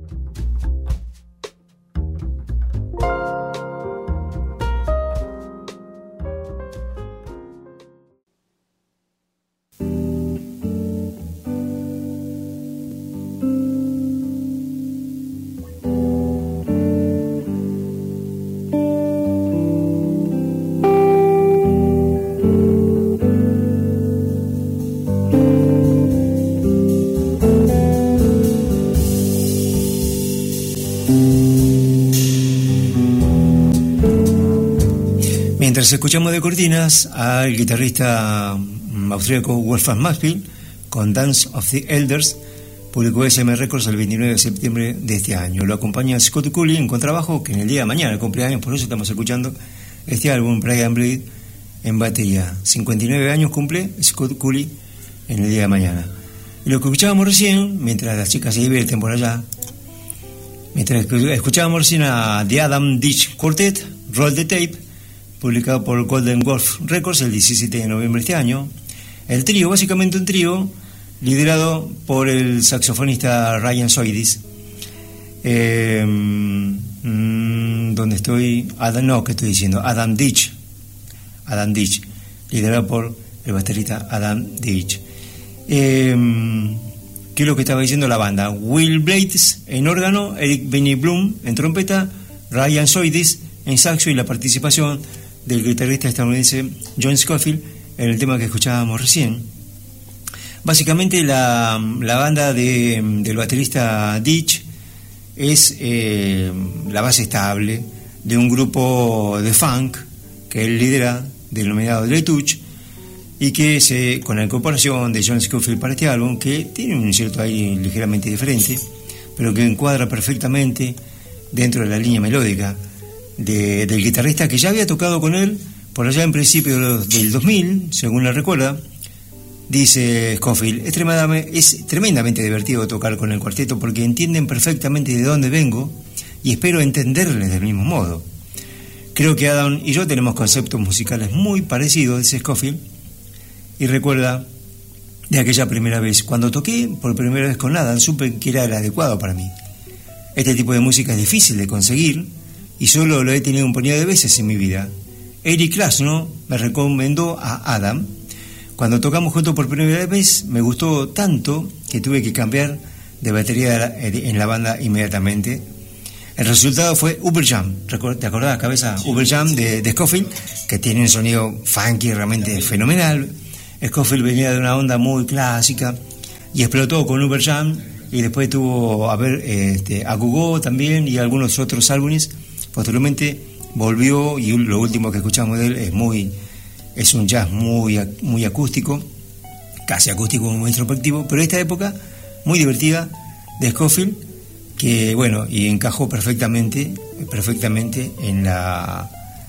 Mientras escuchamos de cortinas al guitarrista austríaco Wolfgang Maxfield con Dance of the Elders, publicó S M Records el veintinueve de septiembre de este año. Lo acompaña Scott Cooley en contrabajo, que en el día de mañana, el cumpleaños, por eso estamos escuchando este álbum, Pride and Bleed, en batería. cincuenta y nueve años cumple Scott Cooley en el día de mañana. Y lo que escuchábamos recién, mientras las chicas se divierten por allá, mientras escuchábamos recién a The Adam Ditch Quartet, Roll the Tape, publicado por Golden Wolf Records el diecisiete de noviembre de este año. El trío, básicamente un trío, liderado por el saxofonista Ryan Soidis. Eh, mmm, ¿Dónde estoy? Adam, no, ¿qué estoy diciendo? Adam Ditch. Adam Ditch, liderado por el baterista Adam Ditch. Eh, ¿Qué es lo que estaba diciendo la banda? Will Blades en órgano, Eric Benny Bloom en trompeta, Ryan Soidis en saxo y la participación del guitarrista estadounidense John Scofield en el tema que escuchábamos recién. Básicamente la, la banda de, del baterista Ditch es eh, la base estable de un grupo de funk que él lidera, denominado The Touch, y que se, con la incorporación de John Scofield para este álbum, que tiene un cierto aire ligeramente diferente, pero que encuadra perfectamente dentro de la línea melódica De, del guitarrista que ya había tocado con él por allá en principio del dos mil, según la recuerda. Dice Scofield, es tremendamente, es tremendamente divertido tocar con el cuarteto porque entienden perfectamente de dónde vengo y espero entenderles del mismo modo. Creo que Adam y yo tenemos conceptos musicales muy parecidos, dice Scofield, y recuerda de aquella primera vez. Cuando toqué por primera vez con Adam supe que era el adecuado para mí. Este tipo de música es difícil de conseguir y solo lo he tenido un puñado de veces en mi vida. Eric Krasno me recomendó a Adam. Cuando tocamos juntos por primera vez me gustó tanto que tuve que cambiar de batería en la banda inmediatamente. El resultado fue Uber Jam. ¿Te acordás, cabeza? Sí, Uber Jam de, de Scofield, que tiene un sonido funky realmente fenomenal. Scofield venía de una onda muy clásica y explotó con Uber Jam, y después tuvo a ver este, a Gugó también y algunos otros álbumes. Posteriormente volvió y lo último que escuchamos de él es muy es un jazz muy muy acústico, casi acústico, muy introspectivo, pero esta época muy divertida de Scofield, que bueno, y encajó perfectamente perfectamente en la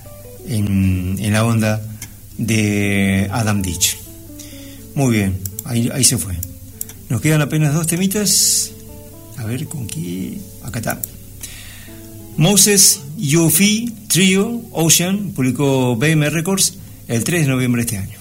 en, en la onda de Adam Ditch. Muy bien, ahí, ahí se fue. Nos quedan apenas dos temitas. A ver con qué. Acá está. Moses Yufi Trio Ocean, publicó B M Records el tres de noviembre de este año.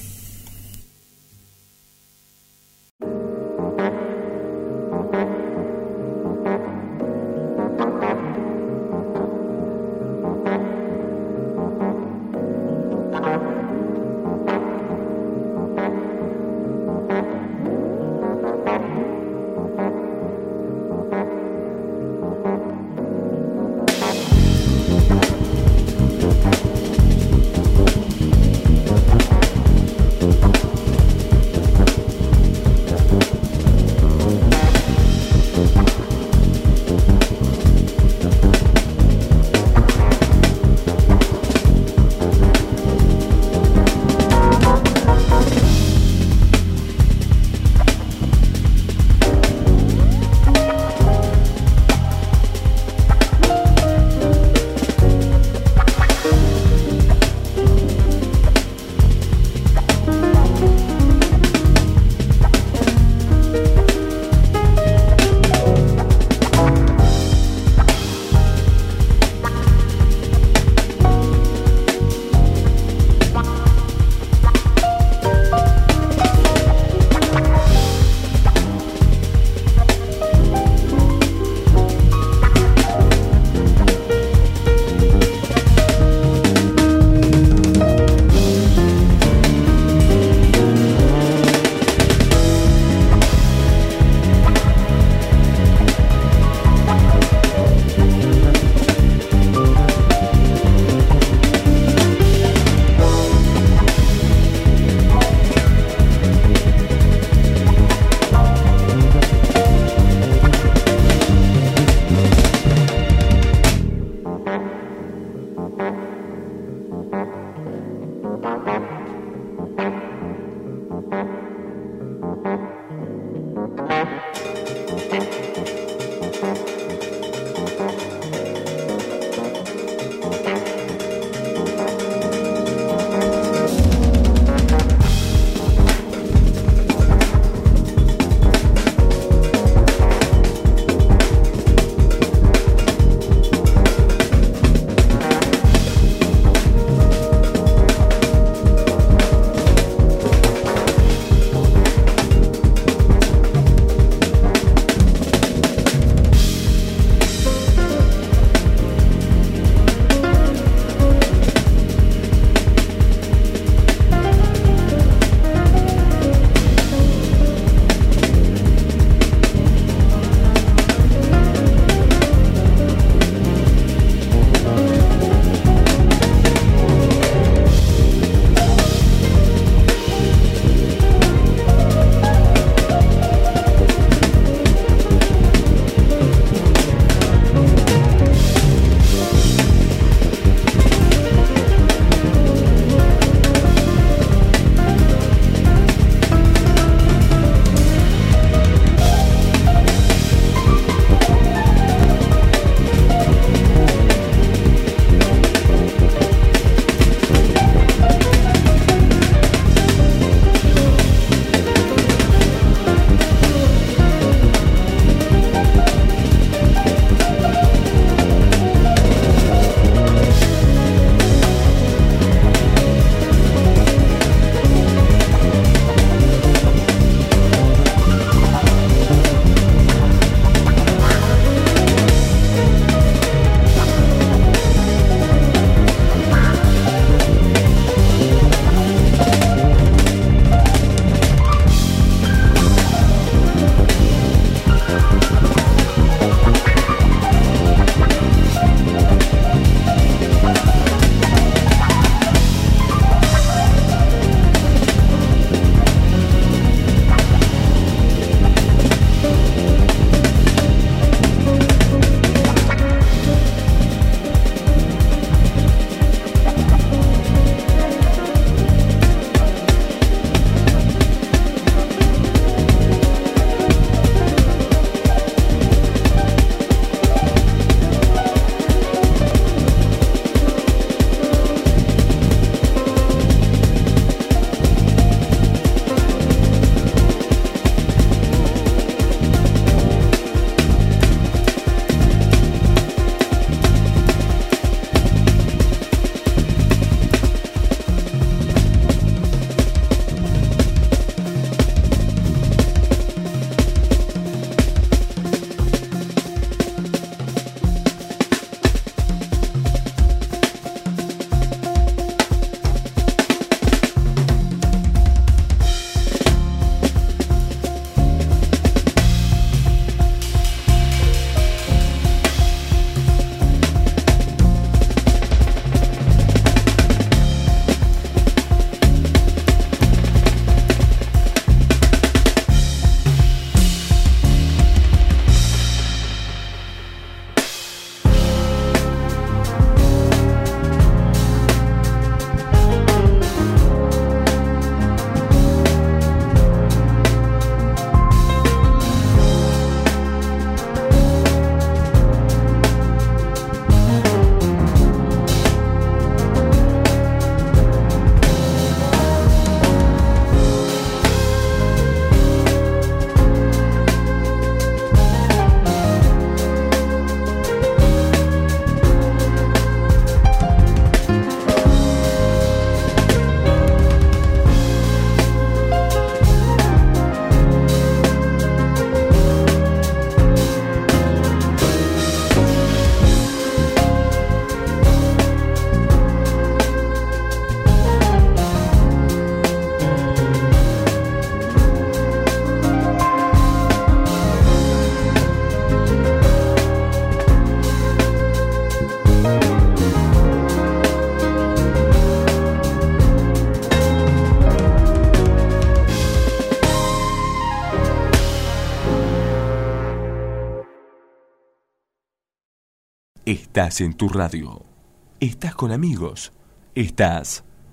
Estás en tu radio. Estás con amigos. Estás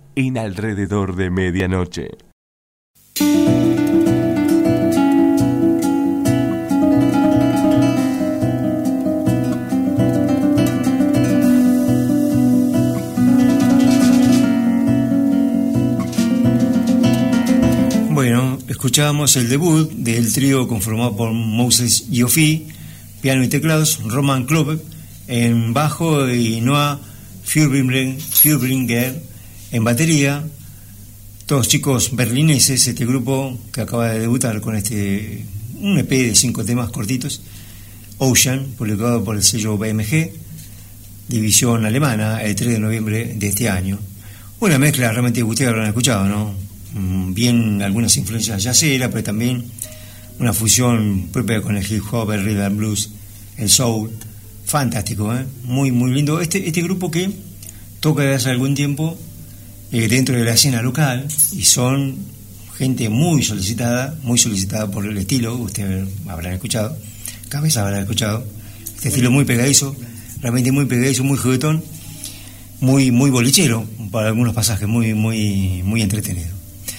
en Alrededor de Medianoche. Bueno, escuchábamos el debut del trío conformado por Moses Yofi, piano y teclados, Roman Klopek en bajo y Noah Fürbringer en batería, todos chicos berlineses, este grupo que acaba de debutar con este un E P de cinco temas cortitos, Ocean, publicado por el sello B M G, división alemana, el tres de noviembre de este año. Una mezcla, realmente ustedes habrán escuchado, ¿no? Bien algunas influencias jazzeras, pero también una fusión propia con el hip hop, el rhythm and blues, el soul. Fantástico, ¿eh? Muy, muy lindo. Este, este grupo que toca desde hace algún tiempo eh, dentro de la escena local y son gente muy solicitada, muy solicitada por el estilo, ustedes habrán escuchado, Cabeza habrán escuchado, este estilo muy pegadizo, realmente muy pegadizo, muy juguetón, muy, muy bolichero, para algunos pasajes, muy, muy, muy entretenido.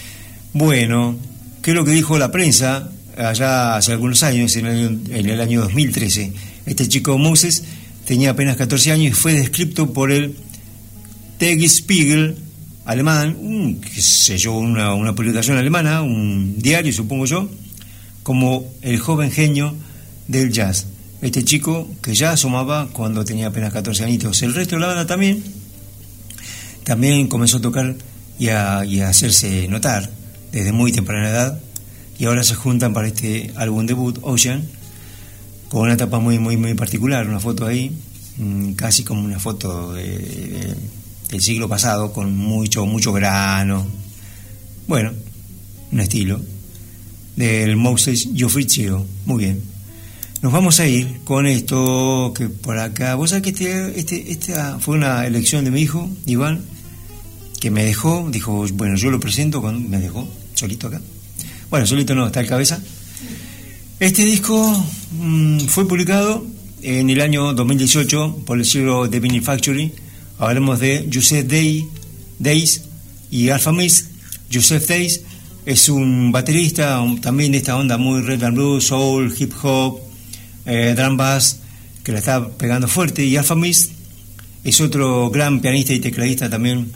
Bueno, ¿qué es lo que dijo la prensa allá hace algunos años, en el, en el año dos mil trece? Este chico Moses tenía apenas catorce años y fue descrito por el Tagesspiegel alemán, un, qué sé yo, una, una publicación alemana, un diario supongo yo, como el joven genio del jazz. Este chico que ya asomaba cuando tenía apenas catorce añitos. El resto de la banda también, también comenzó a tocar y a, y a hacerse notar desde muy temprana edad, y ahora se juntan para este álbum debut, Ocean, con una etapa muy, muy, muy particular, una foto ahí, casi como una foto de, de, del siglo pasado, con mucho, mucho grano. Bueno, un estilo del Moses Yofi Trio. Muy bien. Nos vamos a ir con esto que por acá. Vos sabés que este, este, esta fue una elección de mi hijo, Iván, que me dejó, dijo, bueno, yo lo presento, cuando me dejó solito acá. Bueno, solito no, está el Cabeza. Este disco mmm, fue publicado en el año dos mil dieciocho por el sello de Vinyl Factory. Hablamos de Joseph Day, Days y Alpha Mist. Joseph Days es un baterista un, también de esta onda muy rhythm and blues, soul, hip hop, eh, drum bass, que la está pegando fuerte. Y Alpha Mist es otro gran pianista y tecladista también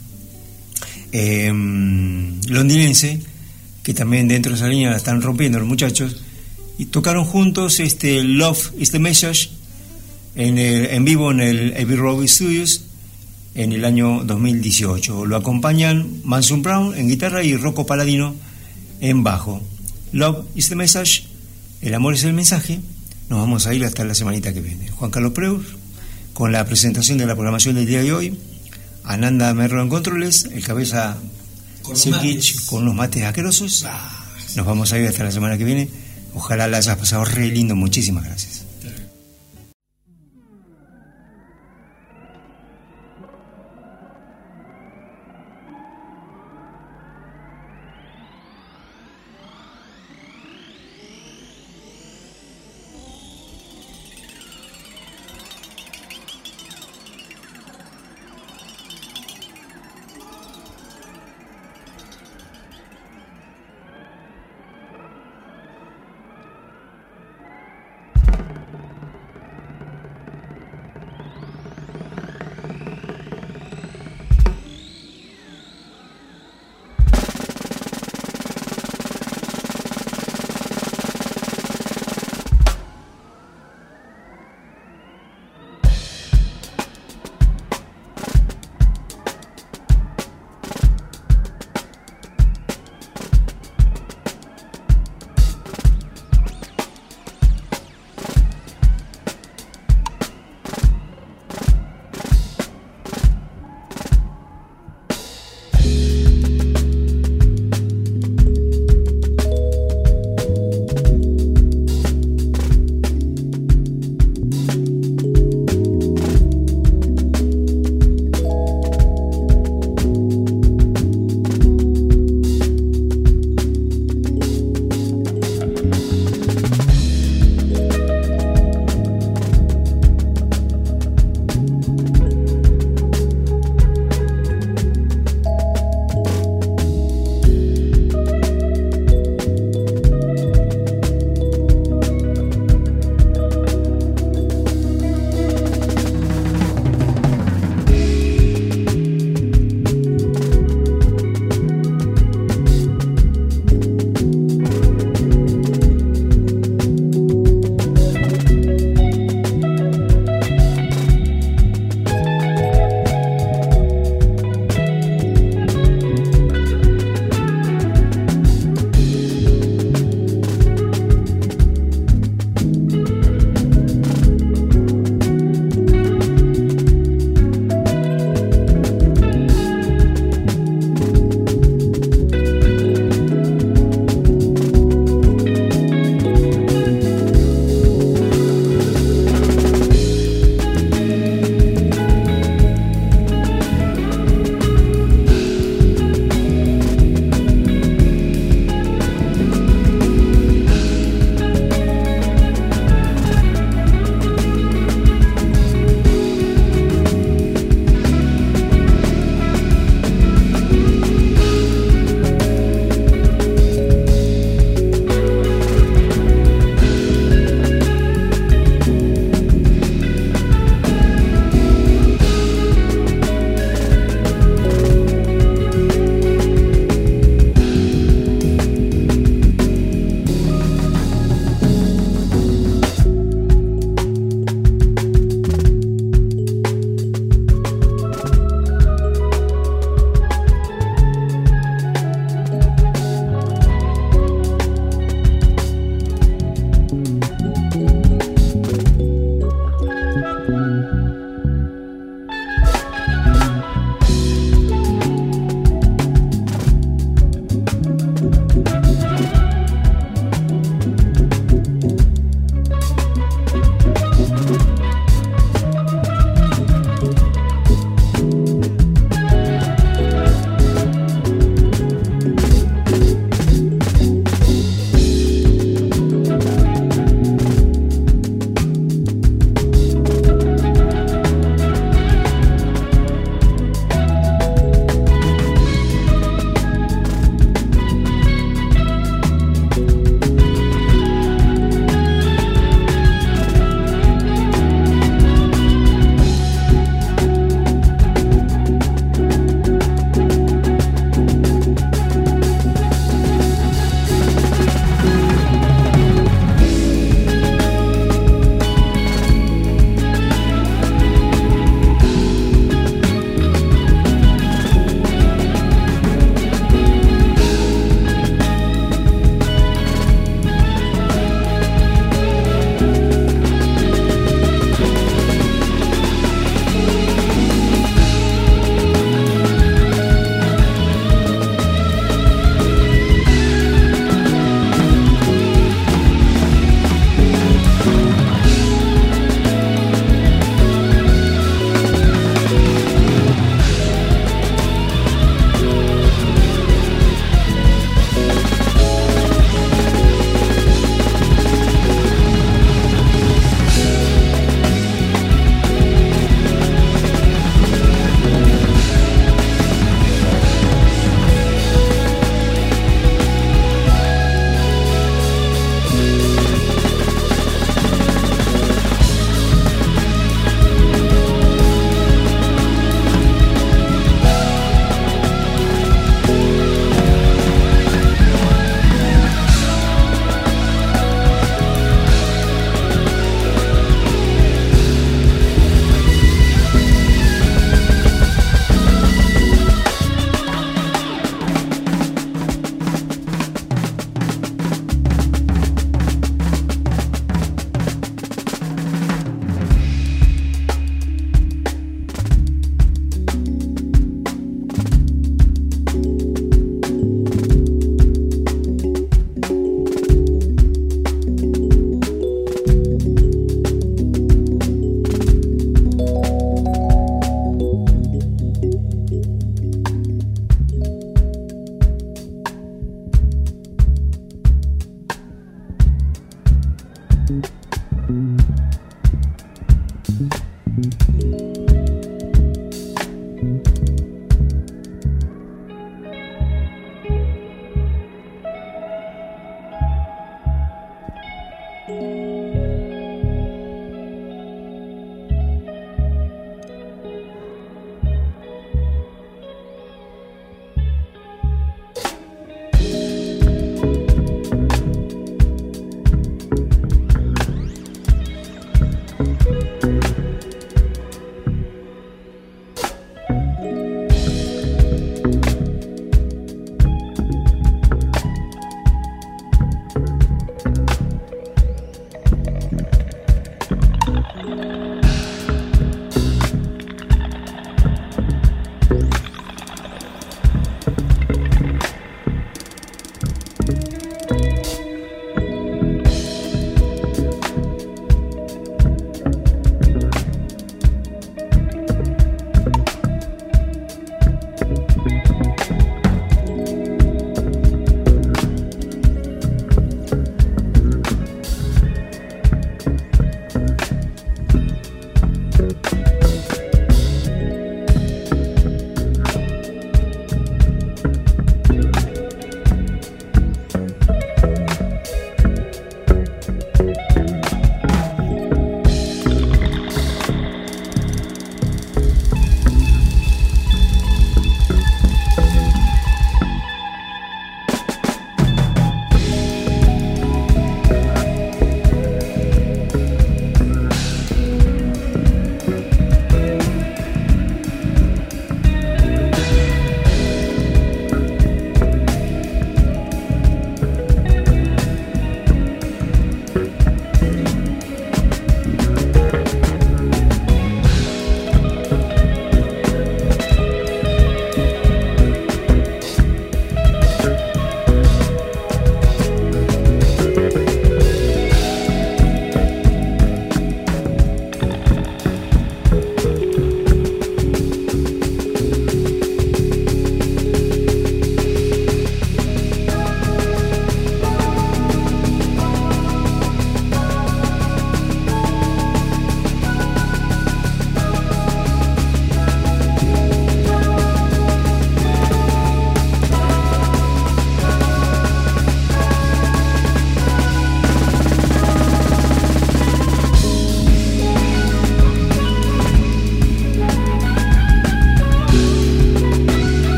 eh, londinense, que también dentro de esa línea la están rompiendo los muchachos, y tocaron juntos este Love is the Message en, el, en vivo en el Abbey Road Studios en el año dos mil dieciocho. Lo acompañan Manson Brown en guitarra y Rocco Paladino en bajo. Love is the Message, el amor es el mensaje. Nos vamos a ir hasta la semanita que viene. Juan Carlos Preur con la presentación de la programación del día de hoy, Ananda Merlo en controles, el Cabeza Sirkich con unos mates asquerosos. Nos vamos a ir hasta la semana que viene. Ojalá la hayas pasado re lindo. Muchísimas gracias.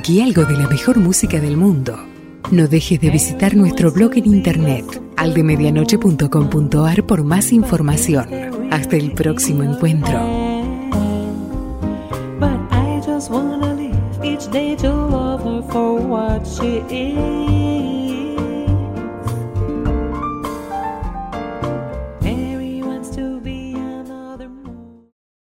aquí algo de la mejor música del mundo. No dejes de visitar nuestro blog en internet, aldemedianoche punto com punto ar, por más información. Hasta el próximo encuentro. But I just wanna live each day to love her for what she is. Mary wants to be another moon.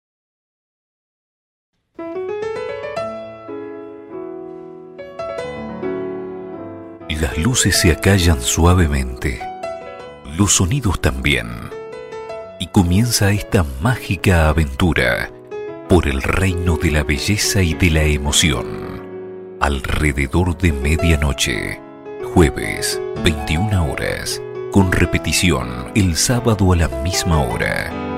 Las luces se acallan suavemente, los sonidos también, y comienza esta mágica aventura por el reino de la belleza y de la emoción. Alrededor de medianoche, jueves, veintiuna horas, con repetición el sábado a la misma hora.